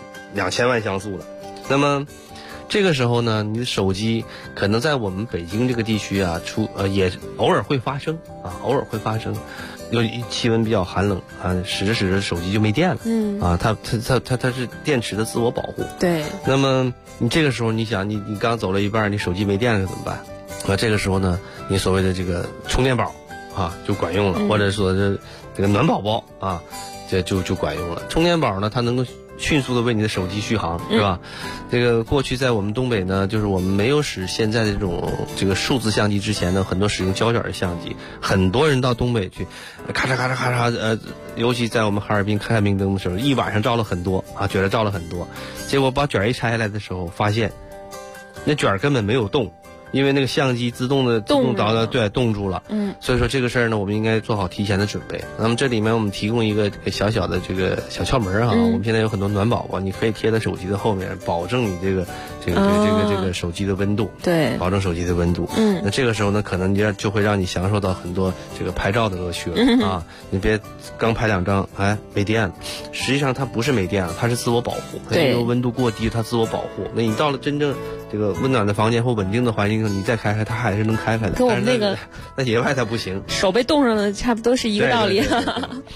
2000万像素了。那么这个时候呢，你的手机可能在我们北京这个地区啊，也偶尔会发生啊，偶尔会发生。由于气温比较寒冷啊，使着手机就没电了。它是电池的自我保护。 对。那么你这个时候你想，你刚走了一半，你手机没电了怎么办？这个时候呢，你所谓的这个充电宝啊就管用了，或者说这个暖宝宝啊，这就管用了。充电宝呢，它能够迅速的为你的手机续航，是吧？这个过去在我们东北呢，就是我们没有使现在的这个数字相机之前呢，很多使用胶卷的相机，很多人到东北去，咔嚓咔嚓咔嚓，尤其在我们哈尔滨看看明灯的时候，一晚上照了很多啊，觉得照了很多，结果把卷一拆下来的时候，发现那卷根本没有动。因为那个相机自动导的冻住了，所以说这个事儿呢，我们应该做好提前的准备。那么这里面我们提供一个小小的这个小窍门啊，我们现在有很多暖宝宝，你可以贴在手机的后面，保证你这个手机的温度， 对， 保证手机的温度。那这个时候呢，可能就会让你享受到很多这个拍照的乐趣了啊！你别刚拍2张，没电了，实际上它不是没电了，它是自我保护。 对， 因为温度过低，它自我保护。那你到了真正这个温暖的房间或稳定的环境，你再开开，它还是能开开的。 跟我们那个在野外它不行， 手被冻上了，差不多是一个道理。 对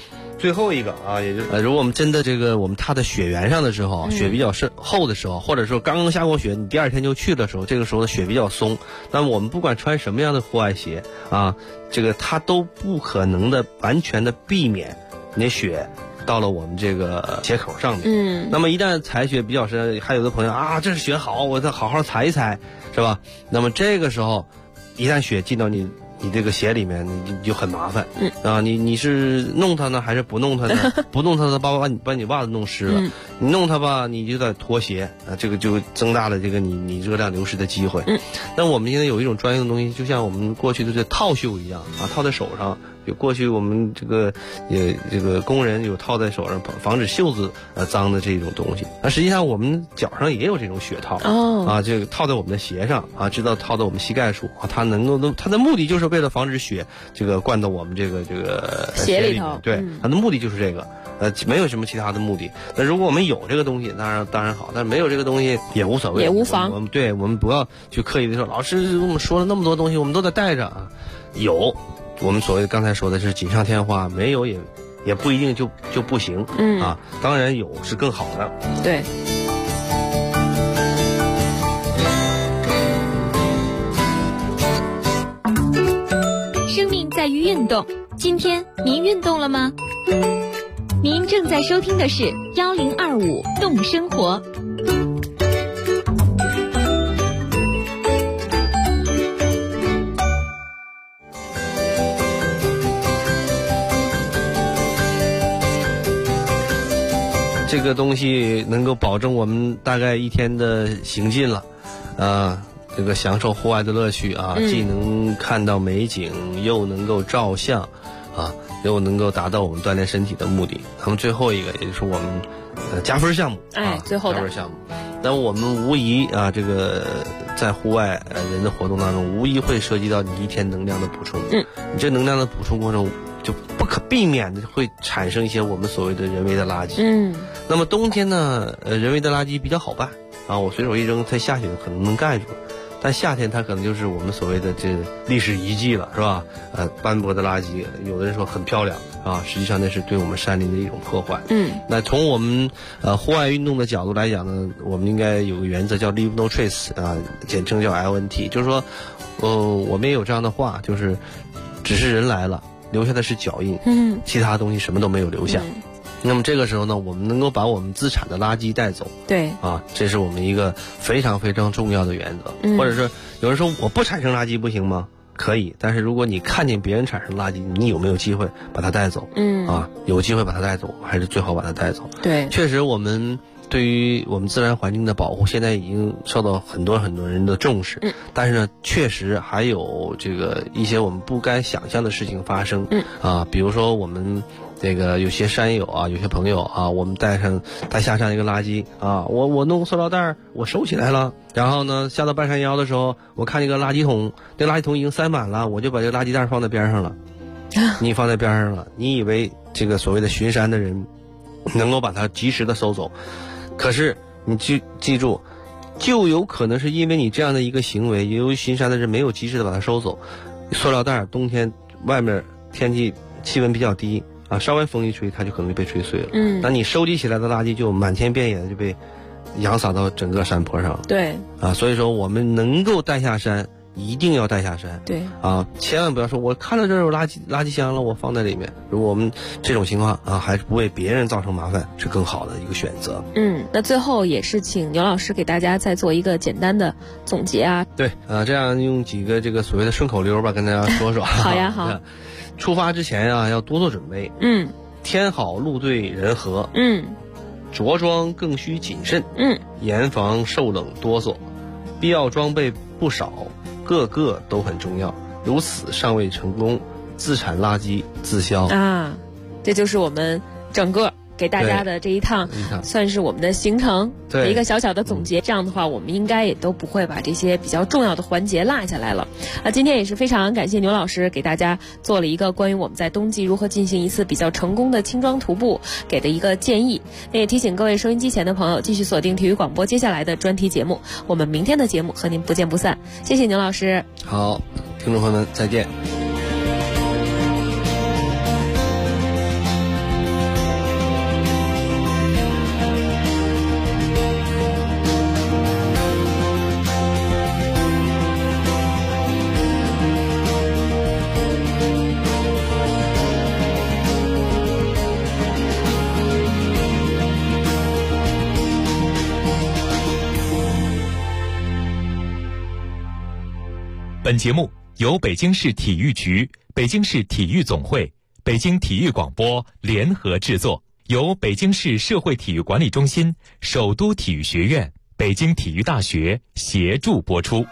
最后一个啊，也就是如果我们真的这个我们踏在雪原上的时候，雪比较厚的时候，或者说刚刚下过雪，你第二天就去的时候，这个时候的雪比较松，那么我们不管穿什么样的户外鞋啊，这个它都不可能的完全的避免你的雪到了我们这个鞋口上面。那么一旦踩雪比较深，还有的朋友啊，这是雪好，我再好好踩一踩，是吧？那么这个时候一旦雪进到你这个鞋里面，你就很麻烦。你是弄它呢，还是不弄它呢？不弄它，它把你袜子弄湿了；你弄它吧，你就得脱鞋啊，这个就增大了这个你热量流失的机会。那我们现在有一种专用的东西，就像我们过去的这套袖一样啊，套在手上。有过去我们这个工人有套在手上防止袖子脏的这种东西。那实际上我们脚上也有这种雪套这个套在我们的鞋上啊，直到套到我们膝盖处啊，它的目的就是为了防止雪这个灌到我们这个鞋里头。 对，它的目的就是这个。没有什么其他的目的。那如果我们有这个东西，当然好，但没有这个东西也无所谓， 也无妨。 我们不要去刻意的说，老师我们说了那么多东西，我们都得带着啊。有，我们所谓刚才说的是锦上添花，没有也不一定就不行。当然有是更好的。 对。 生命在于运动，今天您运动了吗？您正在收听的是1025动生活。 这个东西能够保证我们大概一天的行进了，这个享受户外的乐趣啊，既能看到美景，又能够照相，又能够达到我们锻炼身体的目的。那么最后一个，也就是我们加分项目， 最后的加分项目。那我们无疑这个在户外人的活动当中，无疑会涉及到你一天能量的补充。你这能量的补充过程就不可避免的会产生一些我们所谓的人为的垃圾。那么冬天呢，人为的垃圾比较好办啊，我随手一扔，它下雪可能能盖住。但夏天它可能就是我们所谓的这历史遗迹了，是吧？斑驳的垃圾，有的人说很漂亮啊，实际上那是对我们山林的一种破坏。那从我们户外运动的角度来讲呢，我们应该有个原则叫 leave no trace 啊，简称叫 LNT， 就是说，我们也有这样的话，就是只是人来了，留下的是脚印，其他东西什么都没有留下。那么这个时候呢，我们能够把我们资产的垃圾带走， 对啊，这是我们一个非常非常重要的原则。或者是有人说我不产生垃圾不行吗？可以，但是如果你看见别人产生垃圾，你有没有机会把它带走？有机会把它带走，还是最好把它带走。 对， 确实我们对于我们自然环境的保护，现在已经受到很多人的重视。但是呢，确实还有这个一些我们不该想象的事情发生。比如说我们这个有些山友啊，有些朋友啊，我们带下山一个垃圾啊，我弄塑料袋我收起来了，然后呢下到半山腰的时候，我看那个垃圾桶，这垃圾桶已经塞满了，我就把这个垃圾袋放在边上了。你放在边上了，你以为这个所谓的巡山的人能够把它及时的收走，可是你记住，就有可能是因为你这样的一个行为，由于巡山的人没有及时的把它收走，塑料袋冬天外面天气气温比较低啊，稍微风一吹，它就可能就被吹碎了。那你收集起来的垃圾就满天遍野的就被扬洒到整个山坡上了。 对啊，所以说我们能够带下山，一定要带下山。 对啊，千万不要说我看到这儿有垃圾箱了，我放在里面。如果我们这种情况啊，还是不为别人造成麻烦，是更好的一个选择。 那最后也是请牛老师给大家再做一个简单的总结啊。 对这样用几个这个所谓的顺口溜吧，跟大家说说。 好呀，好。 出发之前啊，要多做准备。天好路对人和。着装更需谨慎。严防受冷哆嗦。必要装备不少，个个都很重要。如此尚未成功，自产垃圾自销啊！这就是我们整个给大家的这一趟，算是我们的行程的一个小小的总结。这样的话，我们应该也都不会把这些比较重要的环节落下来了。今天也是非常感谢牛老师给大家做了一个关于我们在冬季如何进行一次比较成功的轻装徒步给的一个建议。那也提醒各位收音机前的朋友继续锁定体育广播接下来的专题节目，我们明天的节目和您不见不散。谢谢牛老师。 好，听众朋友们再见。 本节目由北京市体育局、北京市体育总会、北京体育广播联合制作，由北京市社会体育管理中心、首都体育学院、北京体育大学协助播出。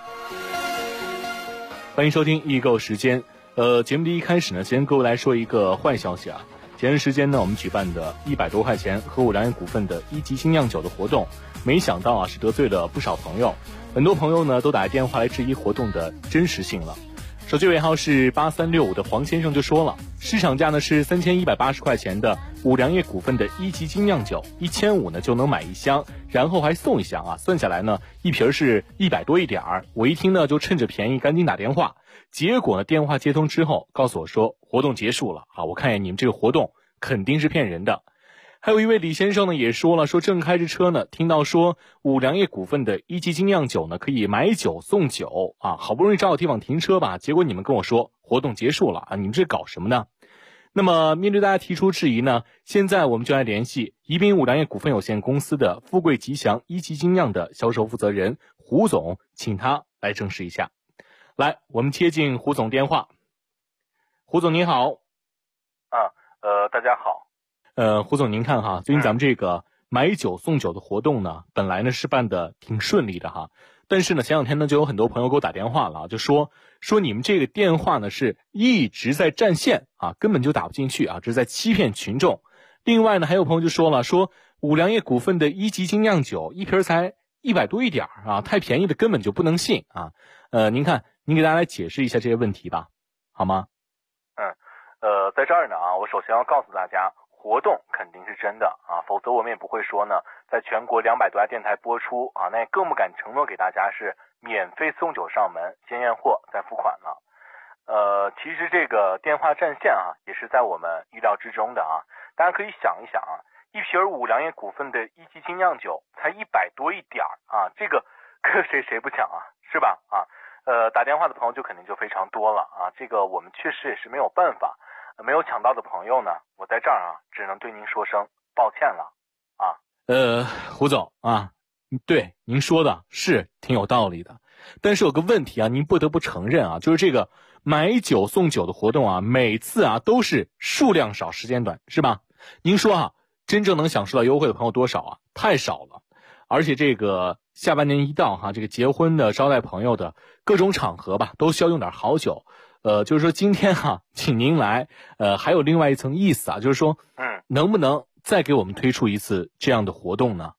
欢迎收听易购时间。节目的一开始呢，先跟各位来说一个坏消息啊。前段时间呢，我们举办的100多块钱和五粮液股份的1级精酿酒的活动，没想到啊是得罪了不少朋友，很多朋友呢都打电话来质疑活动的真实性了。手机尾号是8365的黄先生就说了，市场价呢是3180块钱的五粮液股份的1级精酿酒，1500呢就能买1箱，然后还送1箱啊，算下来呢一瓶是100多一点儿。我一听呢就趁着便宜赶紧打电话，结果呢电话接通之后告诉我说活动结束了啊，我看见你们这个活动肯定是骗人的。还有一位李先生呢也说了，说正开着车呢，听到说五粮液股份的1级精酿酒呢可以买酒送酒啊，好不容易找个地方停车吧，结果你们跟我说活动结束了啊，你们这搞什么呢？那么面对大家提出质疑呢，现在我们就来联系宜宾五粮液股份有限公司的富贵吉祥1级精酿的销售负责人胡总，请他来证实一下。来，我们接进胡总电话。胡总您好。 大家好。 胡总您看哈，最近咱们这个买酒送酒的活动呢，本来呢是办的挺顺利的哈，但是呢前两天呢就有很多朋友给我打电话了，就说你们这个电话呢是一直在占线啊，根本就打不进去啊，这是在欺骗群众。另外呢还有朋友就说了，说五粮液股份的1级精酿酒一瓶才100多一点啊，太便宜的根本就不能信啊。您看您给大家来解释一下这些问题吧，好吗？ 在这儿呢啊，我首先要告诉大家，活动肯定是真的啊，否则我们也不会说呢，在全国200多家电台播出啊，那也更不敢承诺给大家是免费送酒上门，先验货再付款了。其实这个电话占线啊，也是在我们意料之中的啊。大家可以想一想啊，一瓶五粮液股份的1级精酿酒才100多一点啊，这个谁不抢啊，是吧？啊，打电话的朋友就肯定就非常多了啊，这个我们确实也是没有办法。没有抢到的朋友呢，我在这儿啊，只能对您说声抱歉了啊。 胡总啊，对您说的是挺有道理的，但是有个问题啊，您不得不承认啊，就是这个买酒送酒的活动啊，每次啊都是数量少时间短，是吧？您说啊，真正能享受到优惠的朋友多少啊？太少了。而且这个下半年一到哈，这个结婚的、招待朋友的各种场合吧，都需要用点好酒。就是说今天哈，请您来，还有另外一层意思啊，就是说，能不能再给我们推出一次这样的活动呢？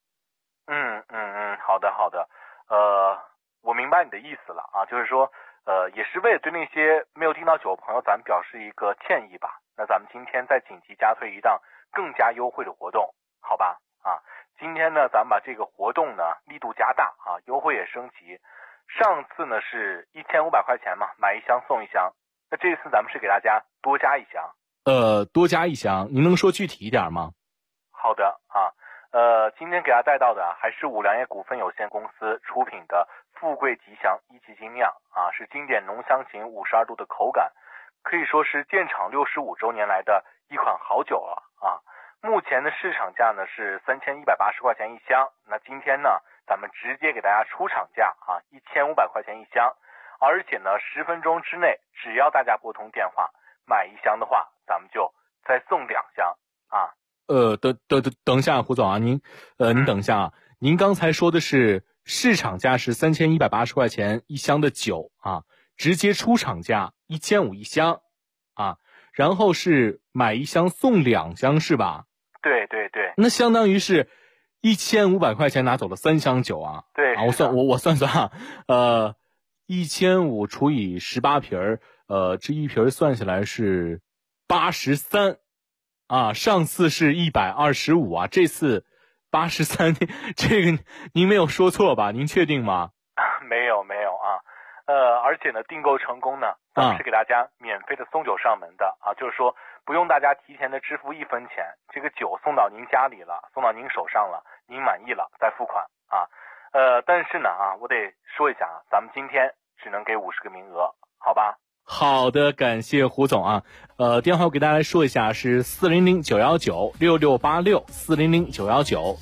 好的，我明白你的意思了啊，就是说，也是为了对那些没有订到酒的朋友，咱们表示一个歉意吧。那咱们今天再紧急加推一档更加优惠的活动，好吧？啊，今天呢，咱们把这个活动呢力度加大啊，优惠也升级。上次呢是1500块钱嘛，买1箱送1箱。那这次咱们是给大家多加1箱。 多加1箱，您能说具体一点吗？ 好的啊，今天给大家带到的还是五粮液股份有限公司出品的富贵吉祥1级精酿啊，是经典浓香型52度的口感，可以说是建厂65周年来的一款好酒了啊。目前的市场价呢是3180块钱1箱，那今天呢咱们直接给大家出厂价啊，1500块钱1箱，而且呢10分钟之内，只要大家拨通电话买1箱的话，咱们就再送2箱啊。 等一下，胡总啊，您等一下啊，您刚才说的是市场价是3180块钱1箱的酒啊，直接出厂价1500 1箱啊，然后是买1箱送2箱是吧？ 对， 那相当于是1500块钱拿走了3箱酒啊。 对啊，我算啊，1500除以18瓶这一瓶算下来是83啊，上次是125啊，这次83，这个您没有说错吧？您确定吗？ 没有啊，而且呢订购成功呢，咱们是给大家免费的送酒上门的啊，就是说不用大家提前的支付1分钱，这个酒送到您家里了，送到您手上了，您满意了再付款啊。但是呢啊，我得说一下啊，咱们今天只能给50个名额，好吧？ 好的，感谢胡总啊。电话我给大家来说一下，是400-919-6686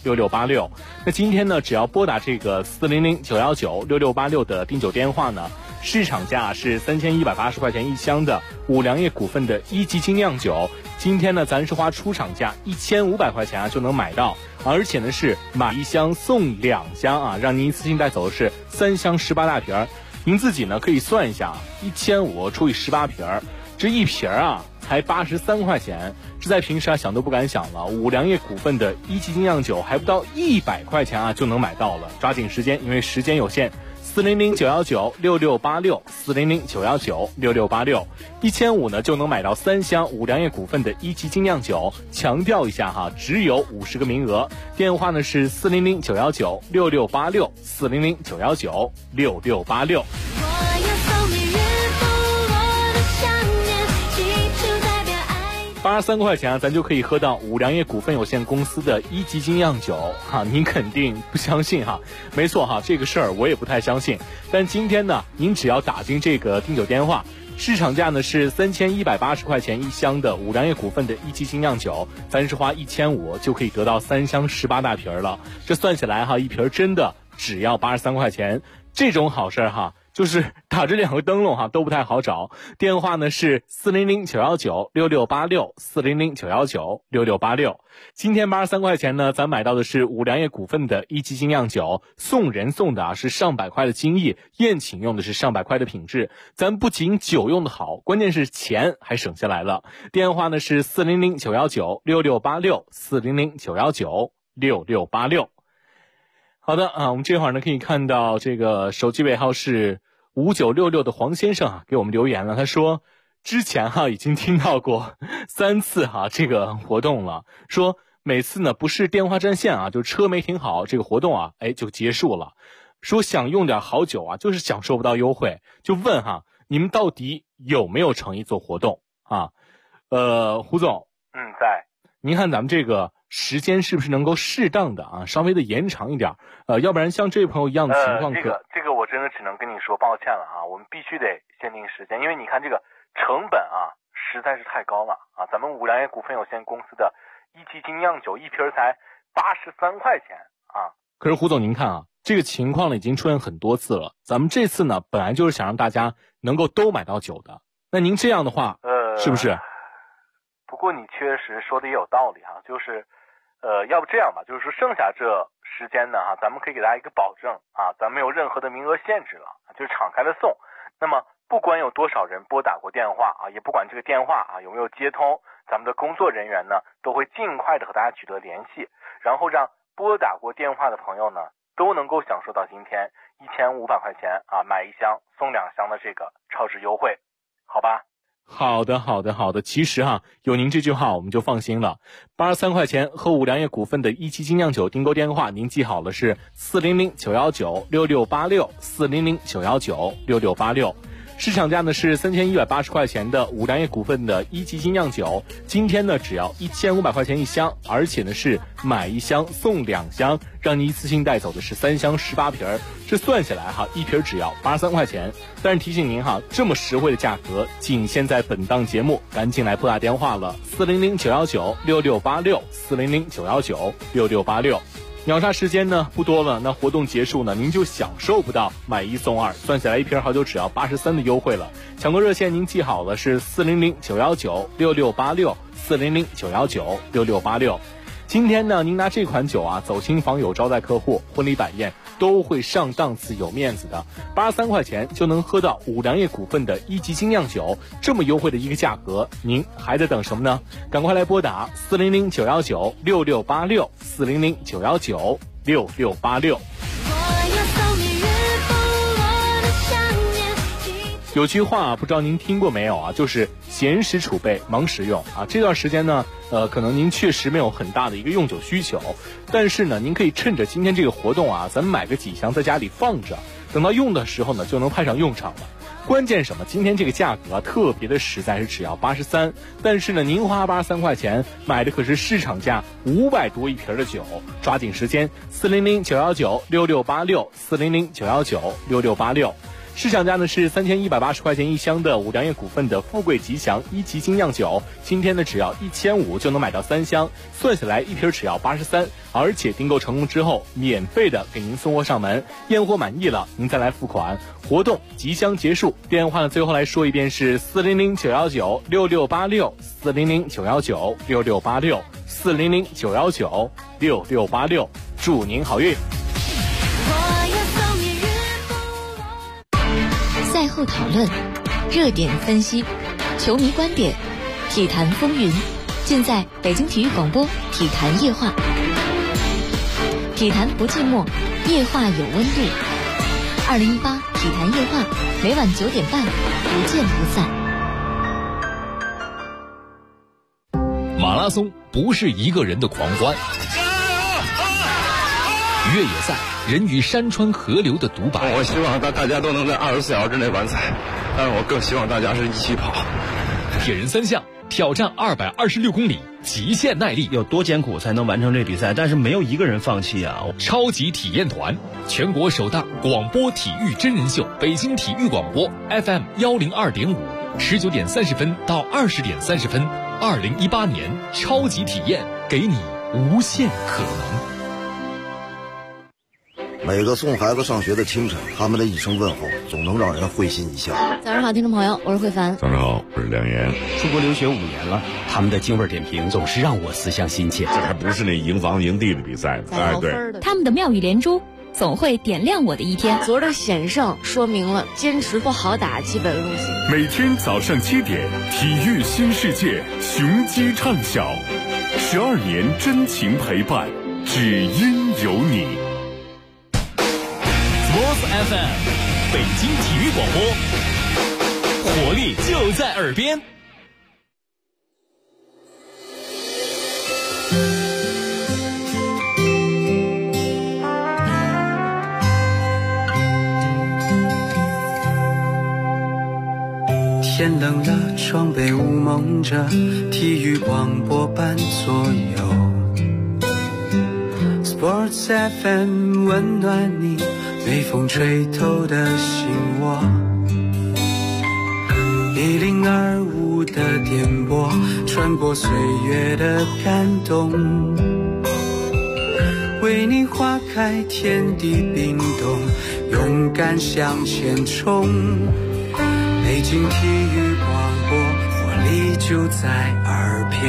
400-919-6686。那今天呢，只要拨打这个400-919-6686的订酒电话呢， 市场价是3180块钱一箱的五粮液股份的一级精酿酒，今天呢咱是花出厂价1500块钱就能买到，而且呢是买一箱送2箱让您一次性带走的是3箱18大瓶。您自己呢可以算一下，1500除以18瓶，这一瓶才83块钱，这在平时想都不敢想了。五粮液股份的一级精酿酒还不到100块钱就能买到了，抓紧时间，因为时间有限。400-919-6686，400-919-6686，1500呢就能买到3箱五粮液股份的一级精酿酒。强调一下只有50个名额。电话呢是400-919-6686，400-919-6686。83块钱咱就可以喝到五粮液股份有限公司的一级精酿酒您肯定不相信没错这个事儿我也不太相信。但今天呢，您只要打进这个订酒电话，市场价呢是3180块钱一箱的五粮液股份的一级精酿酒，咱是花1500就可以得到3箱18大瓶了。这算起来一瓶真的只要83块钱，这种好事就是打这2个灯笼都不太好找。电话呢是400-919-6686，400-919-6686。今天83块钱呢，咱买到的是五粮液股份的一级精酿酒，送人送的是上百块的精益，宴请用的是上百块的品质。咱不仅酒用的好，关键是钱还省下来了。电话呢是400-919-6686，400-919-6686。好的我们这会儿呢可以看到这个手机尾号是5966的黄先生给我们留言了，他说之前已经听到过3次这个活动了，说每次呢不是电话占线就车没停好，这个活动就结束了，说想用点好酒就是享受不到优惠，就问你们到底有没有诚意做活动胡总在。 您看咱们这个时间是不是能够适当的稍微的延长一点要不然像这位朋友一样的情况这个我真的只能跟你说抱歉了我们必须得限定时间，因为你看这个成本实在是太高了咱们五粮液股份有限公司的一级精酿酒一瓶才83块钱可是胡总您看这个情况呢已经出现很多次了，咱们这次呢本来就是想让大家能够都买到酒的，那您这样的话是不是？ 不过你确实说的也有道理就是要不这样吧，就是说剩下这时间呢咱们可以给大家一个保证咱没有任何的名额限制了，就是敞开的送。那么不管有多少人拨打过电话也不管这个电话有没有接通，咱们的工作人员呢都会尽快的和大家取得联系，然后让拨打过电话的朋友呢都能够享受到今天1500块钱买1箱送2箱的这个超值优惠，好吧？ 好的，其实有您这句话我们就放心了。83块钱和五粮液股份的一级精酿酒订购电话您记好了，是400-919-6686，400-919-6686。市场价呢是3180块钱的五粮液股份的一级精酿酒，今天呢只要1500块钱一箱，而且呢是买1箱送2箱，让你一次性带走的是3箱18瓶，这算下来一瓶只要83块钱。但是提醒您这么实惠的价格仅限在本档节目，赶紧来拨打电话了，400-919-6686，400-919-6686。秒杀时间呢不多了，那活动结束呢您就享受不到买1送2，算下来一瓶好酒只要83的优惠了。抢购热线您记好了，是400-919-6686，400-919-6686。今天呢您拿这款酒走亲访友招待客户婚礼摆宴都会上档次有面子的，83块钱就能喝到五粮液股份的一级精酿酒，这么优惠的一个价格，您还在等什么呢？赶快来拨打400-919-6686，400-919-6686。有句话不知道您听过没有就是闲时储备忙时用这段时间呢可能您确实没有很大的一个用酒需求，但是呢您可以趁着今天这个活动咱们买个几箱在家里放着，等到用的时候呢就能派上用场了。关键什么？今天这个价格特别的实在，是只要83，但是呢您花83块钱买的可是市场价500多一瓶的酒，抓紧时间，400-919-6686，400-919-6686。 市场价呢是3180块钱一箱的五粮液股份的富贵吉祥1级精酿酒，今天呢只要1500就能买到3箱，算起来一瓶只要83，而且订购成功之后免费的给您送货上门，验货满意了您再来付款。活动即将结束，电话呢最后来说一遍是400-919-6686，400-919-6686，400-919-6686，祝您好运。 赛后讨论，热点分析，球迷观点，体坛风云，尽在北京体育广播体坛夜话。体坛不寂寞，夜话有温度。2018体坛夜话，每晚9点半，不见不散。 马拉松不是一个人的狂欢，越野赛人与山川河流的独白。 我希望大家都能在24小时之内完赛，但是我更希望大家是一起跑。 铁人3项挑战226公里，极限耐力， 有多艰苦才能完成这比赛？但是没有一个人放弃啊！ 超级体验团，全国首档广播体育真人秀，北京体育广播 FM 102.5，19点30分到20点30分，2018年超级体验，给你无限可能。 每个送孩子上学的清晨，他们的一声问候总能让人会心一笑。 早上好，听众朋友，我是慧凡。 早上好，我是梁岩。 出国留学5年了，他们的京味点评总是让我思乡心切。 这还不是那赢房赢地的比赛呢，哎，对， 他们的妙语连珠总会点亮我的一天。 昨儿的险胜说明了坚持不好打基本路线。 每天早上7点，体育新世界，雄鸡唱晓，12年真情陪伴，只因有你。 Sports FM， 北京体育广播，活力就在耳边。 天冷了，窗被雾蒙着，体育广播伴左右。Sports FM 温暖你，被风吹透的心窝。1025的电波，穿过岁月的感动，为你花开，天地冰冻，勇敢向前冲。北京体育广播，活力就在耳边。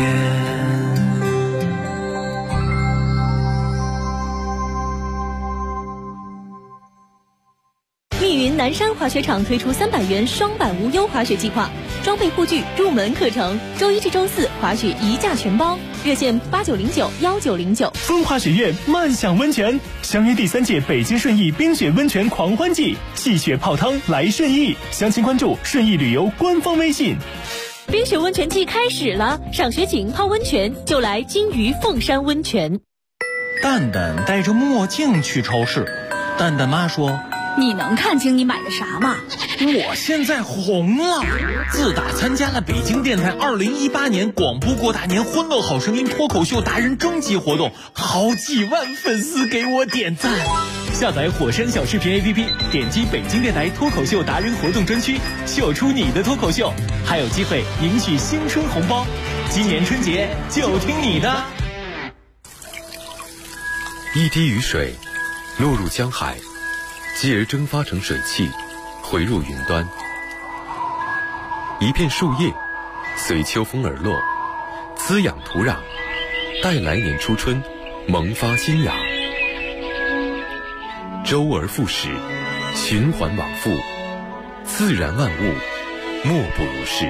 密云南山滑雪场推出300元双板无忧滑雪计划，装备护具、入门课程，周1至周4滑雪1价全包，热线8909-1909。 风华雪苑慢享温泉，相约第3届北京顺义冰雪温泉狂欢季，戏雪泡汤来顺义，详情关注顺义旅游官方微信。 冰雪温泉季开始了，赏雪景泡温泉就来金鱼凤山温泉。 蛋蛋戴着墨镜去超市，蛋蛋妈说：“ 你能看清你买的啥吗？ 我现在红了！自打参加了北京电台2018年广播过大年欢乐好声音脱口秀达人征集活动，好几万粉丝给我点赞。下载火山小视频 APP， 点击北京电台脱口秀达人活动专区，秀出你的脱口秀，还有机会赢取新春红包。今年春节就听你的！ 一滴雨水落入江海，继而蒸发成水汽，回入云端。一片树叶随秋风而落，滋养土壤，待来年初春萌发新芽。周而复始，循环往复，自然万物莫不如是。